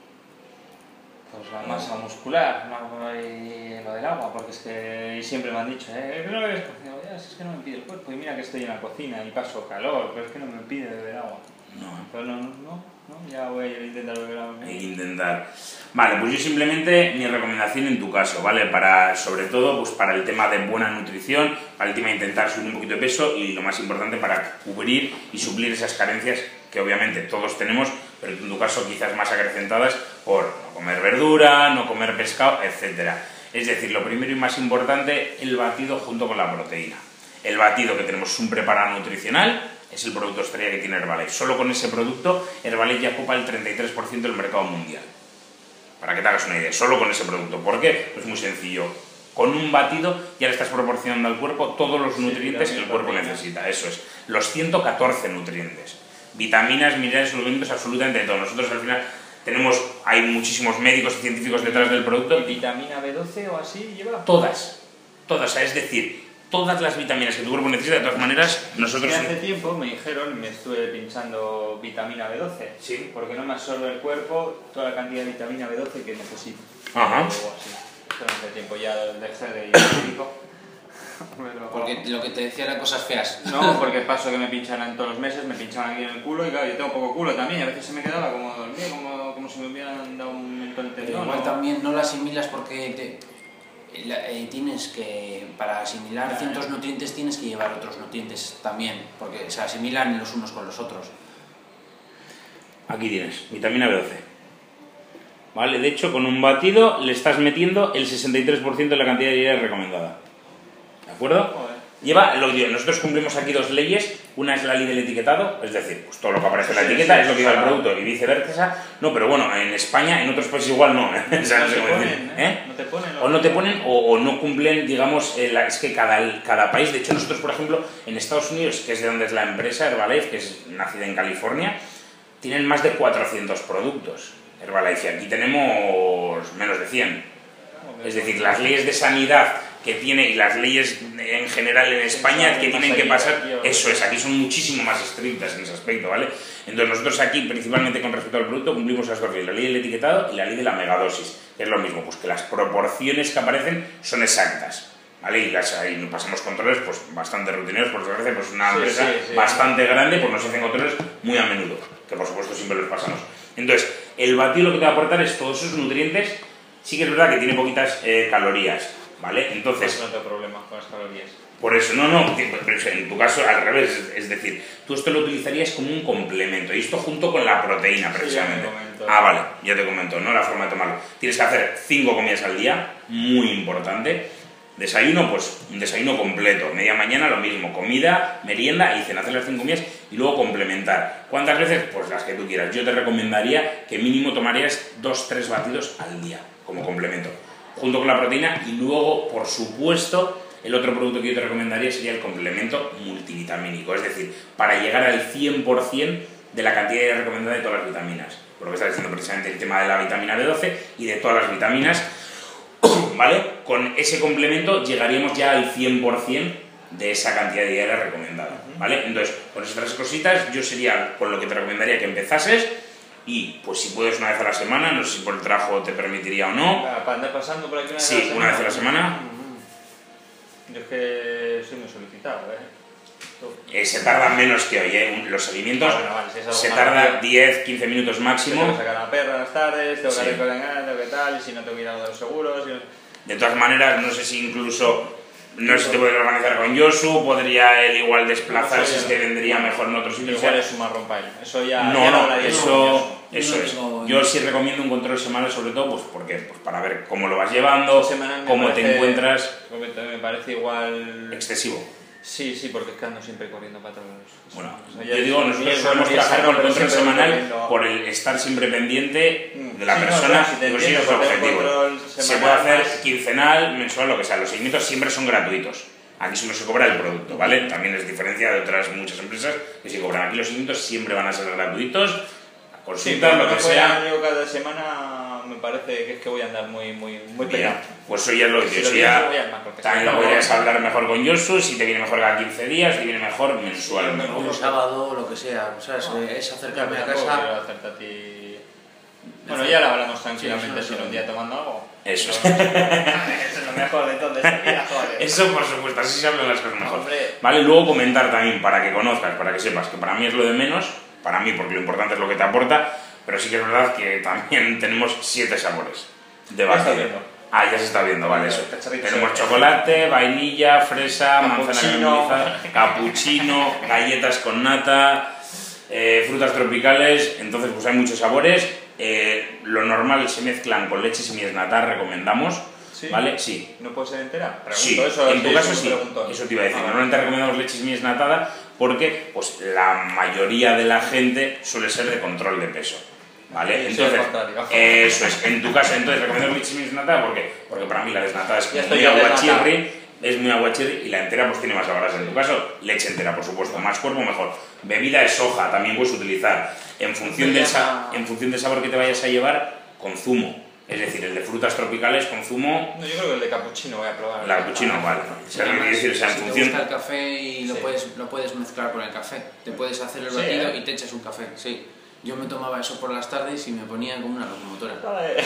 [SPEAKER 2] Pues la masa muscular, y lo del agua, porque es que siempre me han dicho, ¿qué no bebes? Digo, ya, es que no me pide el cuerpo, y mira que estoy en la cocina y paso calor, pero es que no me pide beber agua.
[SPEAKER 1] No.
[SPEAKER 2] Pero no, ya voy a intentar beber agua.
[SPEAKER 1] Hay que intentar. Vale, pues yo simplemente mi recomendación en tu caso, ¿vale? Para, sobre todo, pues para el tema de buena nutrición, para el tema de intentar subir un poquito de peso y lo más importante para cubrir y suplir esas carencias que obviamente todos tenemos, pero en tu caso quizás más acrecentadas por no comer verdura, no comer pescado, etc. Es decir, lo primero y más importante, el batido junto con la proteína. El batido que tenemos es un preparado nutricional, es el producto estrella que tiene Herbalife. Solo con ese producto, Herbalife ya ocupa el 33% del mercado mundial. Para que te hagas una idea, solo con ese producto. ¿Por qué? Pues muy sencillo. Con un batido ya le estás proporcionando al cuerpo todos los nutrientes que el cuerpo necesita. Eso es, los 114 nutrientes. Vitaminas, minerales, suplementos, absolutamente todo. Nosotros al final hay muchísimos médicos y científicos detrás del producto.
[SPEAKER 2] ¿Y vitamina B12 o así lleva?
[SPEAKER 1] Todas, es decir, todas las vitaminas que tu cuerpo necesita. De todas maneras, nosotros...
[SPEAKER 2] Hace tiempo me dijeron, me estuve pinchando vitamina B12,
[SPEAKER 1] sí,
[SPEAKER 2] porque no me absorbe el cuerpo toda la cantidad de vitamina B12 que necesito.
[SPEAKER 1] Ajá.
[SPEAKER 2] O algo así. Pero hace tiempo ya dejé de ir al médico.
[SPEAKER 3] Porque lo que te decía eran cosas feas.
[SPEAKER 2] No, porque paso que me pincharan todos los meses, me pinchaban aquí en el culo y claro, yo tengo poco culo también, y a veces se me quedaba como dormido, como si me hubieran dado un montón de tendón.
[SPEAKER 3] Igual también no lo asimilas porque tienes que, para asimilar ciertos nutrientes tienes que llevar otros nutrientes también, porque se asimilan los unos con los otros.
[SPEAKER 1] Aquí tienes, vitamina B12. ¿Vale? De hecho, con un batido le estás metiendo el 63% de la cantidad de diarias recomendada. ¿De acuerdo?
[SPEAKER 2] Joder.
[SPEAKER 1] Lleva, nosotros cumplimos aquí dos leyes. Una es la ley del etiquetado, es decir, pues todo lo que aparece en la etiqueta es lo que lleva el producto y viceversa. No, pero bueno, en España, en otros países igual no. O sea,
[SPEAKER 2] No te ponen, no te ponen.
[SPEAKER 1] O no te ponen o no cumplen, digamos, es que cada país, de hecho nosotros, por ejemplo, en Estados Unidos, que es de donde es la empresa Herbalife, que es nacida en California, tienen más de 400 productos Herbalife y aquí tenemos menos de 100. Es decir, las leyes de sanidad que tiene y las leyes en general en España que tienen que pasar, eso es, aquí son muchísimo más estrictas en ese aspecto, ¿vale? Entonces nosotros aquí, principalmente con respecto al producto, cumplimos las dos leyes, la ley del etiquetado y la ley de la megadosis, que es lo mismo, pues que las proporciones que aparecen son exactas, ¿vale? Y ahí pasamos controles pues bastante rutineros, por desgracia, pues una empresa bastante grande, pues nos hacen controles muy a menudo, que por supuesto siempre los pasamos. Entonces, el batido lo que te va a aportar es todos esos nutrientes, sí que es verdad que tiene poquitas calorías, ¿vale? Entonces...
[SPEAKER 2] Pues no tengo problemas con las calorías.
[SPEAKER 1] Por eso, pero en tu caso al revés, es decir, tú esto lo utilizarías como un complemento, y esto junto con la proteína, precisamente.
[SPEAKER 2] Sí,
[SPEAKER 1] vale, ya te comento, ¿no? La forma de tomarlo. Tienes que hacer 5 comidas al día, muy importante, Desayuno, pues un desayuno completo. Media mañana lo mismo. Comida, merienda y cena. Hacer las 5 comidas y luego complementar. ¿Cuántas veces? Pues las que tú quieras. Yo te recomendaría que mínimo tomarías 2-3 batidos al día como complemento, junto con la proteína. Y luego, por supuesto, el otro producto que yo te recomendaría sería el complemento multivitamínico. Es decir, para llegar al 100% de la cantidad recomendada de todas las vitaminas. Por lo que está diciendo precisamente el tema de la vitamina B12 y de todas las vitaminas. ¿Vale? Con ese complemento llegaríamos ya al 100% de esa cantidad de diarias recomendada, ¿vale? Entonces, con esas 3 cositas, yo sería con lo que te recomendaría que empezases y, pues si puedes una vez a la semana, no sé si por el trabajo te permitiría o no.
[SPEAKER 2] ¿Para andar pasando por aquí una vez a la
[SPEAKER 1] Sí,
[SPEAKER 2] semana?
[SPEAKER 1] una vez a la semana.
[SPEAKER 2] Yo es que soy muy solicitado,
[SPEAKER 1] Se tardan menos que hoy, los seguimientos.
[SPEAKER 2] Bueno, vale, si es algo
[SPEAKER 1] se
[SPEAKER 2] más
[SPEAKER 1] tarda
[SPEAKER 2] rápido.
[SPEAKER 1] 10-15 minutos máximo.
[SPEAKER 2] Tengo que sacar a la perra las tardes, tengo que
[SPEAKER 1] Sí.
[SPEAKER 2] hacer con tengo que tal, y si no tengo que ir a lo de los seguros.
[SPEAKER 1] De todas maneras, no sé si incluso, no sé si te puedes organizar con Josu, podría él igual desplazarse,
[SPEAKER 2] Eso ya
[SPEAKER 1] si te vendría mejor en otro sitio.
[SPEAKER 2] Igual es un marrón paño. Eso ya.
[SPEAKER 1] No,
[SPEAKER 2] ya
[SPEAKER 1] no,
[SPEAKER 2] hablaría con
[SPEAKER 1] eso
[SPEAKER 3] Yo no
[SPEAKER 1] es.
[SPEAKER 3] tengo-
[SPEAKER 1] Yo sí recomiendo un control semanal, sobre todo, pues porque pues para ver cómo lo vas llevando,
[SPEAKER 2] semanal me
[SPEAKER 1] cómo te
[SPEAKER 2] parece-
[SPEAKER 1] encuentras.
[SPEAKER 2] Me parece igual.
[SPEAKER 1] Excesivo.
[SPEAKER 2] Sí, porque es que ando siempre corriendo para todos.
[SPEAKER 1] Bueno,
[SPEAKER 2] O sea,
[SPEAKER 1] yo
[SPEAKER 2] ya
[SPEAKER 1] digo,
[SPEAKER 2] es-
[SPEAKER 1] nosotros
[SPEAKER 2] y es
[SPEAKER 1] solemos
[SPEAKER 2] bueno, y es
[SPEAKER 1] trabajar
[SPEAKER 2] sano,
[SPEAKER 1] con el
[SPEAKER 2] pero
[SPEAKER 1] control
[SPEAKER 2] siempre
[SPEAKER 1] semanal
[SPEAKER 2] corriendo.
[SPEAKER 1] por el estar siempre pendiente de la
[SPEAKER 2] Sí, no,
[SPEAKER 1] persona
[SPEAKER 2] claro, si te
[SPEAKER 1] y los
[SPEAKER 2] entiendo,
[SPEAKER 1] siguientes
[SPEAKER 2] porque un
[SPEAKER 1] objetivos.
[SPEAKER 2] control
[SPEAKER 1] Se
[SPEAKER 2] semanal
[SPEAKER 1] puede hacer
[SPEAKER 2] más-
[SPEAKER 1] quincenal, mensual, lo que sea. Los seguimientos siempre son gratuitos. Aquí solo se cobra el producto, ¿vale? También es diferencia de otras muchas empresas que se cobran. Aquí los seguimientos siempre van a ser gratuitos.
[SPEAKER 2] Sí,
[SPEAKER 1] Consultas,
[SPEAKER 2] pero
[SPEAKER 1] lo
[SPEAKER 2] no
[SPEAKER 1] que
[SPEAKER 2] fuera
[SPEAKER 1] sea.
[SPEAKER 2] yo cada semana me parece que es que voy a andar muy
[SPEAKER 1] Bien,
[SPEAKER 2] pegado.
[SPEAKER 1] pues eso ya es lo que
[SPEAKER 2] Si
[SPEAKER 1] eso
[SPEAKER 2] lo
[SPEAKER 1] ya
[SPEAKER 2] pienso, voy al macro, que
[SPEAKER 1] también
[SPEAKER 2] sí.
[SPEAKER 1] lo podrías hablar mejor con Josu, si te viene mejor cada 15 días, si te viene mejor mensualmente.
[SPEAKER 3] Un sábado, lo que sea, ¿sabes? Es acercarme a
[SPEAKER 2] Tampoco
[SPEAKER 3] casa.
[SPEAKER 2] quiero hacerte a ti. Bueno, ya lo hablamos tranquilamente
[SPEAKER 3] Sí,
[SPEAKER 2] si
[SPEAKER 3] eso-
[SPEAKER 2] un día tomando algo.
[SPEAKER 1] Eso es.
[SPEAKER 2] Eso es lo mejor de todo esta vida, joder.
[SPEAKER 1] Eso por supuesto, así se hablan las cosas mejor.
[SPEAKER 2] Hombre.
[SPEAKER 1] Vale, luego comentar también para que conozcas, para que sepas que para mí es lo de menos, para mí porque lo importante es lo que te aporta, pero sí que es verdad que también tenemos 7 sabores de
[SPEAKER 2] Ya está
[SPEAKER 1] batido.
[SPEAKER 2] viendo.
[SPEAKER 1] Ah, ya se está viendo, vale, eso.
[SPEAKER 2] Cacharrito
[SPEAKER 1] Tenemos
[SPEAKER 2] ese.
[SPEAKER 1] chocolate, vainilla, fresa, manzana
[SPEAKER 2] Capuchino.
[SPEAKER 1] caramelizada, capuchino, galletas con nata, frutas tropicales, entonces pues hay muchos sabores. Lo normal se mezclan con leche y semillas natas, recomendamos,
[SPEAKER 2] ¿Sí?
[SPEAKER 1] ¿vale? Sí.
[SPEAKER 2] ¿No puede ser entera? Pregunto
[SPEAKER 1] Sí,
[SPEAKER 2] eso.
[SPEAKER 1] en tu
[SPEAKER 2] sí,
[SPEAKER 1] caso
[SPEAKER 2] es un
[SPEAKER 1] sí,
[SPEAKER 2] preguntón.
[SPEAKER 1] eso te iba a decir.
[SPEAKER 2] Ah,
[SPEAKER 1] Normalmente recomendamos leche y semillas natada porque pues, la mayoría de la gente suele ser de control de peso. ¿Vale?
[SPEAKER 2] Sí,
[SPEAKER 1] Entonces,
[SPEAKER 2] al contrario.
[SPEAKER 1] eso es. En tu caso, entonces recomendamos leche y semillas natada porque para mí la desnatada es
[SPEAKER 2] Ya
[SPEAKER 1] como
[SPEAKER 2] estoy
[SPEAKER 1] muy
[SPEAKER 2] yo desnatada.
[SPEAKER 1] aguachirri, es muy aguachirri y la entera pues tiene más grasa. En tu caso, leche entera, por supuesto, más cuerpo mejor. Bebida de soja, también puedes utilizar. En función del sabor que te vayas a llevar, consumo. Es decir, el de frutas tropicales, consumo.
[SPEAKER 2] No, yo creo que el de capuchino voy a probar.
[SPEAKER 1] El cappuccino, vale. O sea,
[SPEAKER 3] Además,
[SPEAKER 1] es decir, o sea, en
[SPEAKER 3] si te
[SPEAKER 1] función.
[SPEAKER 3] gusta el café y
[SPEAKER 2] Sí.
[SPEAKER 3] lo puedes mezclar con el café. Te puedes hacer el
[SPEAKER 2] Sí,
[SPEAKER 3] batido
[SPEAKER 2] ¿eh?
[SPEAKER 3] y te echas un café, sí. Yo me tomaba eso por las tardes y me ponía como una locomotora.
[SPEAKER 2] Joder.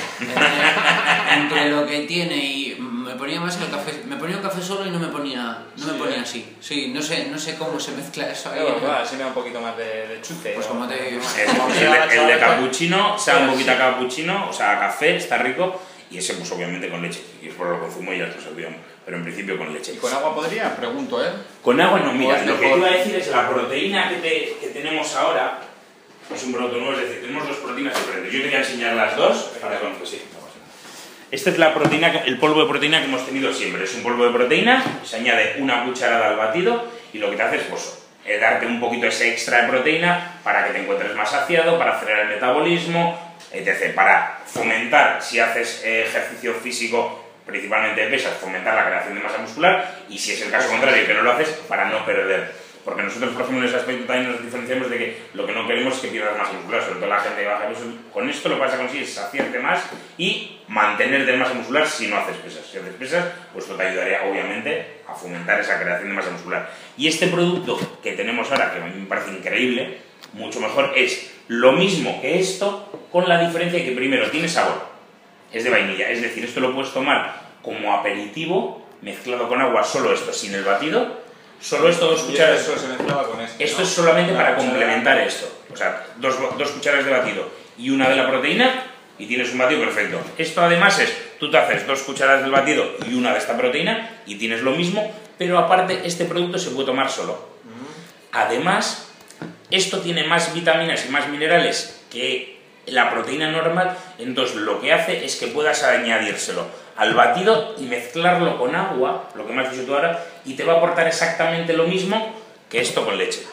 [SPEAKER 3] Entre lo que tiene y me ponía más el café, me ponía un café solo y no me ponía así. Sí, no sé cómo se mezcla eso ahí.
[SPEAKER 2] Bueno, así me da un poquito más de chute.
[SPEAKER 3] Pues
[SPEAKER 2] ¿no?
[SPEAKER 3] como te digo.
[SPEAKER 1] El de cappuccino, sabe un
[SPEAKER 2] Sí.
[SPEAKER 1] poquito a cappuccino, o sea, a café, está rico, y ese pues obviamente con leche, y es por lo consumo y ya lo sabíamos, pero en principio con leche.
[SPEAKER 2] ¿Y con agua podría? Pregunto, ¿eh?
[SPEAKER 1] Con agua no, mira,
[SPEAKER 2] Pues
[SPEAKER 1] lo que te
[SPEAKER 2] mejor.
[SPEAKER 1] iba a decir es la proteína que tenemos ahora, es un producto nuevo, es decir, tenemos 2 proteínas diferentes. Yo te voy a enseñar las dos para que conozcas, sí. Esta es la proteína, el polvo de proteína que hemos tenido siempre. Es un polvo de proteína, se añade una cucharada al batido y lo que te hace es pues, darte un poquito ese extra de proteína para que te encuentres más saciado, para acelerar el metabolismo, etc. Para fomentar, si haces ejercicio físico, principalmente de pesas, fomentar la creación de masa muscular y si es el caso contrario que no lo haces, para no perder. Porque nosotros, por ejemplo, en ese aspecto también nos diferenciamos de que lo que no queremos es que pierdas masa muscular, sobre todo la gente que baja de peso. Con esto lo que vas a conseguir es saciarte más y mantenerte en masa muscular si no haces pesas. Si haces pesas, pues esto te ayudaría, obviamente, a fomentar esa creación de masa muscular. Y este producto que tenemos ahora, que a mí me parece increíble, mucho mejor, es lo mismo que esto, con la diferencia de que primero tiene sabor, es de vainilla, es decir, esto lo puedes tomar como aperitivo, mezclado con agua, solo esto, sin el batido. Solo esto, 2
[SPEAKER 2] Y
[SPEAKER 1] cucharas.
[SPEAKER 2] eso se mezclaba con esto.
[SPEAKER 1] Esto
[SPEAKER 2] ¿no?
[SPEAKER 1] es solamente
[SPEAKER 2] Una
[SPEAKER 1] para
[SPEAKER 2] cucharada.
[SPEAKER 1] complementar esto. O sea, dos cucharas de batido y una de la proteína y tienes un batido perfecto. Esto además es, tú te haces 2 cucharadas del batido y una de esta proteína y tienes lo mismo, pero aparte este producto se puede tomar solo. Además, esto tiene más vitaminas y más minerales que la proteína normal, entonces lo que hace es que puedas añadírselo al batido y mezclarlo con agua, lo que me has dicho tú ahora, y te va a aportar exactamente lo mismo que esto con leche.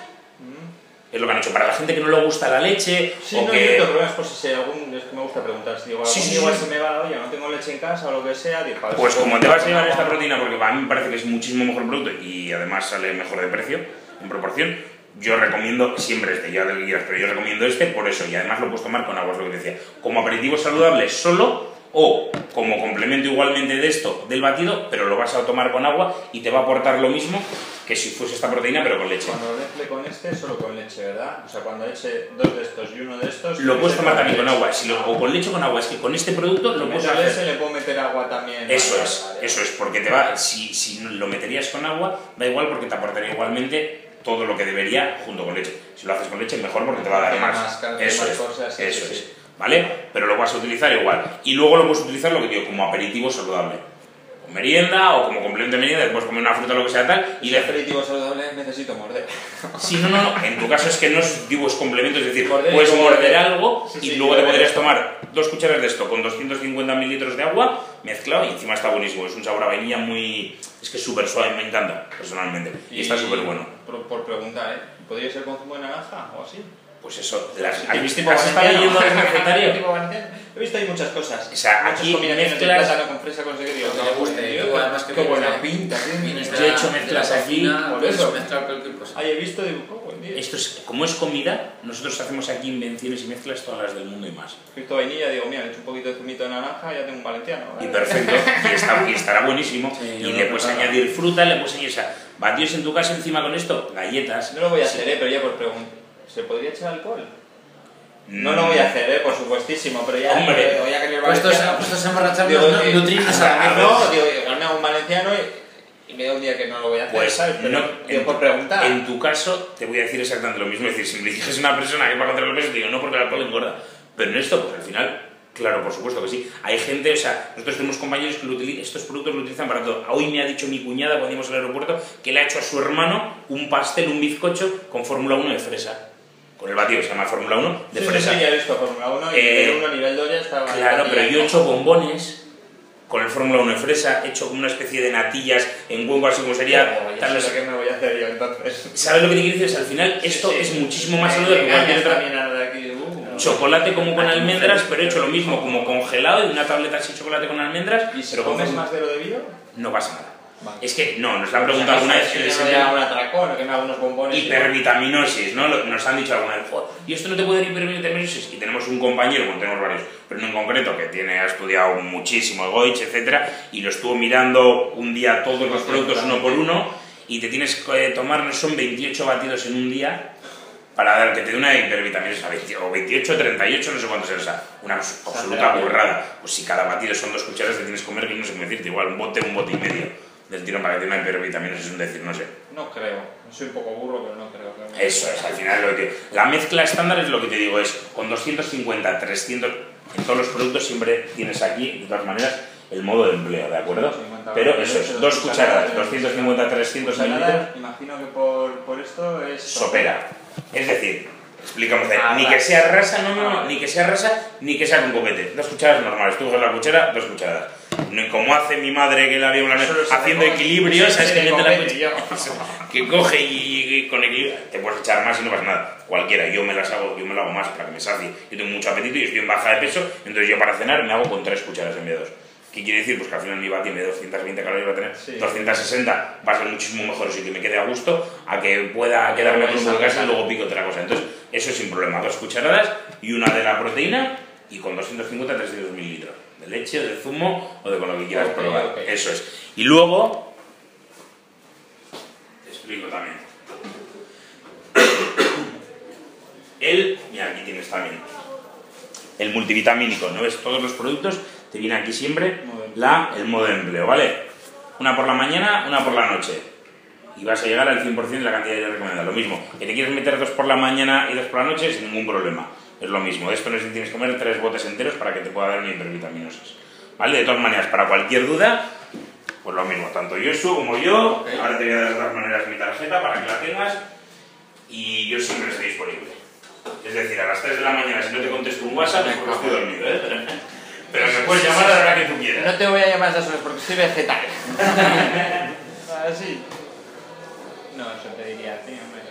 [SPEAKER 1] Es lo que han hecho. Para la gente que no le gusta la leche,
[SPEAKER 2] Sí,
[SPEAKER 1] o
[SPEAKER 2] no,
[SPEAKER 1] que...
[SPEAKER 2] yo tengo por si algún... Es que me gusta preguntar. Si digo,
[SPEAKER 1] Sí,
[SPEAKER 2] igual
[SPEAKER 1] sí.
[SPEAKER 2] se me va la olla, no tengo leche en casa o lo que sea, digo, para
[SPEAKER 1] Pues
[SPEAKER 2] si
[SPEAKER 1] como
[SPEAKER 2] puedo
[SPEAKER 1] te vas a
[SPEAKER 2] tomar
[SPEAKER 1] llevar esta
[SPEAKER 2] agua.
[SPEAKER 1] proteína, porque a mí me parece que es muchísimo mejor producto y además sale mejor de precio, en proporción, yo recomiendo siempre este, ya del guías, pero yo recomiendo este por eso, y además lo puedes tomar con agua, es lo que te decía. Como aperitivo saludable solo, o como complemento igualmente de esto, del batido, pero lo vas a tomar con agua y te va a aportar lo mismo que si fuese esta proteína, pero con leche.
[SPEAKER 2] Cuando mezcle con este, solo con leche, ¿verdad? O sea, cuando eche 2 de estos y 1 de estos...
[SPEAKER 1] Lo puedes tomar también con
[SPEAKER 2] leche.
[SPEAKER 1] agua, o con leche o con agua, es que con este producto lo puedes
[SPEAKER 2] A
[SPEAKER 1] hacer.
[SPEAKER 2] ese le puedo meter agua también.
[SPEAKER 1] Eso
[SPEAKER 2] Vale,
[SPEAKER 1] es,
[SPEAKER 2] vale.
[SPEAKER 1] eso es, porque te va, si lo meterías con agua, da igual porque te aportaría igualmente todo lo que debería junto con leche. Si lo haces con leche, mejor porque te va a dar
[SPEAKER 2] Tiene
[SPEAKER 1] más.
[SPEAKER 2] más calcio,
[SPEAKER 1] Eso
[SPEAKER 2] más
[SPEAKER 1] es,
[SPEAKER 2] cosas, sí,
[SPEAKER 1] eso
[SPEAKER 2] sí,
[SPEAKER 1] es.
[SPEAKER 2] sí.
[SPEAKER 1] ¿Vale? Pero lo vas a utilizar igual. Y luego lo puedes utilizar, lo que digo, como aperitivo saludable. Como merienda o como complemento de merienda, después comer una fruta o lo que sea tal. Y
[SPEAKER 2] Si es aperitivo saludable, necesito morder.
[SPEAKER 1] Sí, no, en tu caso es que no es digo, es complemento, es decir,
[SPEAKER 2] Morder y
[SPEAKER 1] puedes
[SPEAKER 2] como
[SPEAKER 1] morder
[SPEAKER 2] morder.
[SPEAKER 1] algo
[SPEAKER 2] Sí,
[SPEAKER 1] y
[SPEAKER 2] sí,
[SPEAKER 1] luego te
[SPEAKER 2] yo
[SPEAKER 1] podrías
[SPEAKER 2] veo.
[SPEAKER 1] tomar 2 cucharadas de esto con 250 mililitros de agua mezclado y encima está buenísimo. Es un sabor a vainilla muy... es que es súper suave, me encanta personalmente. Y está súper bueno.
[SPEAKER 2] Por preguntar, ¿podría ser consumo de naranja o así?
[SPEAKER 1] Pues eso,
[SPEAKER 2] ¿Has visto
[SPEAKER 1] ¿has estado leyendo el recetario?
[SPEAKER 2] He visto ahí muchas cosas.
[SPEAKER 1] O sea,
[SPEAKER 2] muchas
[SPEAKER 1] aquí
[SPEAKER 2] combinaciones de
[SPEAKER 1] mezclas-
[SPEAKER 2] plátano con fresa, con seguido.
[SPEAKER 3] Lo que le guste,
[SPEAKER 2] Tío,
[SPEAKER 3] tú, además que
[SPEAKER 2] qué buena
[SPEAKER 3] vienes de-
[SPEAKER 2] pinta,
[SPEAKER 3] Vienes de
[SPEAKER 1] Yo he
[SPEAKER 3] la-
[SPEAKER 1] hecho
[SPEAKER 3] de la
[SPEAKER 1] mezclas aquí,
[SPEAKER 3] cocina,
[SPEAKER 2] por
[SPEAKER 3] puedes
[SPEAKER 2] eso.
[SPEAKER 3] mezclar cualquier cosa.
[SPEAKER 2] Ahí he visto, digo, buen día.
[SPEAKER 1] Esto es, como es comida, nosotros hacemos aquí invenciones y mezclas todas las del mundo y más.
[SPEAKER 2] He visto vainilla, digo, mira, le he hecho un poquito de zumito de naranja, ya tengo un valenciano.
[SPEAKER 1] Y perfecto, y estará buenísimo.
[SPEAKER 3] Sí, yo
[SPEAKER 1] y
[SPEAKER 3] lo
[SPEAKER 1] le puedes
[SPEAKER 3] preparo.
[SPEAKER 1] añadir fruta, le puedes añadir, o sea, batidos en tu casa encima con esto, galletas.
[SPEAKER 2] No lo voy a
[SPEAKER 1] Sí.
[SPEAKER 2] hacer, pero ya por preguntar. ¿Se podría echar alcohol? No lo voy a hacer, por supuestísimo, pero ya...
[SPEAKER 1] Hombre,
[SPEAKER 2] ya que el
[SPEAKER 3] Puestos
[SPEAKER 2] valenciano...
[SPEAKER 3] a emborracharnos,
[SPEAKER 2] Digo,
[SPEAKER 3] ¿no? Nutrirnos a la vez.
[SPEAKER 2] No, digo, igual me hago un valenciano y me da un día que no lo voy a hacer,
[SPEAKER 1] Pues
[SPEAKER 2] ¿sabes? Pero
[SPEAKER 1] no,
[SPEAKER 2] digo, por preguntar.
[SPEAKER 1] En tu caso, te voy a decir exactamente lo mismo. Es decir, si me dices una persona que va a controlar los pesos, digo, no, porque el alcohol engorda. Pero en esto, pues al final, claro, por supuesto que sí. Hay gente, o sea, nosotros tenemos compañeros que estos productos lo utilizan para todo. Hoy me ha dicho mi cuñada cuando íbamos al aeropuerto que le ha hecho a su hermano un pastel, un bizcocho con Fórmula 1 de fresa. Con el batido, se llama Fórmula 1 de
[SPEAKER 2] Sí,
[SPEAKER 1] fresa.
[SPEAKER 2] sí, ya he visto Fórmula 1 y nivel 1 nivel 2 ya estaba...
[SPEAKER 1] Claro, pero yo he hecho bombones con el Fórmula 1 de fresa, he hecho como una especie de natillas en huevo, así como sería...
[SPEAKER 2] Ya
[SPEAKER 1] tal,
[SPEAKER 2] sé lo que me voy a hacer yo entonces.
[SPEAKER 1] ¿Sabes lo que te quiero decir? Al final esto
[SPEAKER 2] Sí, sí.
[SPEAKER 1] es muchísimo más saludable que cualquier otra...
[SPEAKER 2] También ahora de aquí,
[SPEAKER 1] Chocolate como con almendras, pero he hecho lo mismo como congelado y una tableta así de chocolate con almendras,
[SPEAKER 2] ¿Y si
[SPEAKER 1] pero
[SPEAKER 2] comes
[SPEAKER 1] con...
[SPEAKER 2] más de lo debido?
[SPEAKER 1] no pasa nada.
[SPEAKER 2] Vale.
[SPEAKER 1] Es que no, nos la han preguntado alguna vez en el
[SPEAKER 2] que
[SPEAKER 1] sentido-
[SPEAKER 2] me haga un atracón, que me haga unos bombones.
[SPEAKER 1] hipervitaminosis, ¿no? Nos han dicho alguna vez, "Jo, y esto no te puede dar hipervitaminosis", y tenemos un compañero, bueno, tenemos varios, pero uno en concreto que ha estudiado muchísimo el Goich, etcétera, y lo estuvo mirando un día todos los productos uno por uno, y te tienes que tomar, no son 28 batidos en un día, para dar que te dé una hipervitaminosis, o 28, 38, no sé cuántos es, o sea, una absoluta burrada. Pues si cada batido son 2 cucharadas, te tienes que comer, que no sé cómo decirte, igual un bote y medio del tirón para que te dé una hipervitaminosis, es un decir, no sé.
[SPEAKER 2] No creo. Soy un poco burro, pero no creo que...
[SPEAKER 1] Eso es, al final lo que... La mezcla estándar es lo que te digo, es con 250, 300... En todos los productos siempre tienes aquí, de todas maneras, el modo de empleo, ¿de acuerdo?
[SPEAKER 2] 50
[SPEAKER 1] Pero
[SPEAKER 2] gramos,
[SPEAKER 1] eso es, 2
[SPEAKER 2] dos
[SPEAKER 1] cucharadas,
[SPEAKER 2] cucharadas,
[SPEAKER 1] 250, 300 mililitros,
[SPEAKER 2] Ensalada, imagino que por esto es...
[SPEAKER 1] sopera. Es decir, explicamos,
[SPEAKER 2] Ah,
[SPEAKER 1] ni
[SPEAKER 2] vale.
[SPEAKER 1] que sea rasa,
[SPEAKER 2] Ah,
[SPEAKER 1] ni que sea rasa, ni que sea con copete. 2 cucharadas normales, tú coges la cuchara, 2 cucharadas. No, como hace mi madre que la vio
[SPEAKER 2] Solo se
[SPEAKER 1] haciendo
[SPEAKER 2] le coge-
[SPEAKER 1] equilibrio,
[SPEAKER 2] sí,
[SPEAKER 1] ¿sabes?
[SPEAKER 2] sí,
[SPEAKER 1] Que
[SPEAKER 2] de
[SPEAKER 1] mete la
[SPEAKER 2] copete,
[SPEAKER 1] cuchara, que coge y con equilibrio, te puedes echar más y no pasa nada. Cualquiera, yo me lo hago más para que me sacie. Yo tengo mucho apetito y estoy en baja de peso, entonces yo para cenar me hago con 3 cucharas en vez de 2. ¿Qué quiere decir? Pues que al final mi bati en vez de 220 calorías va a tener
[SPEAKER 2] Sí.
[SPEAKER 1] 260, va a ser muchísimo mejor si que me quede a gusto, a que pueda quedarme con un poco de casa y luego pico otra cosa. Entonces, eso es sin problema, 2 cucharadas y una de la proteína y con 250 300 mililitros de leche, de zumo o de con lo que quieras
[SPEAKER 2] Ok,
[SPEAKER 1] probar.
[SPEAKER 2] ok.
[SPEAKER 1] Eso es. Y luego, te explico también. Mira, aquí tienes también el multivitamínico, ¿no ves? Todos los productos te viene aquí siempre el modo de empleo, ¿vale? Una por la mañana, una por la noche. Y vas a llegar al 100% de la cantidad de recomendada. Lo mismo, que te quieres meter 2 por la mañana y 2 por la noche, sin ningún problema. Es lo mismo. De esto no es que tienes que comer 3 botes enteros para que te pueda dar una hipervitaminosis. ¿Vale? De todas maneras, para cualquier duda, pues lo mismo. Tanto Josu como yo.
[SPEAKER 2] Ok.
[SPEAKER 1] Ahora te voy a dar de todas maneras mi tarjeta para que la tengas. Y yo siempre estoy disponible. Es decir, a las 3 de la mañana si no te contesto un WhatsApp es porque estoy dormido, ¿eh? Pero me puedes llamar a la hora que tú quieras.
[SPEAKER 2] No te voy a llamar a esas horas porque soy vegetal. Así. No, eso te diría, tío, hombre.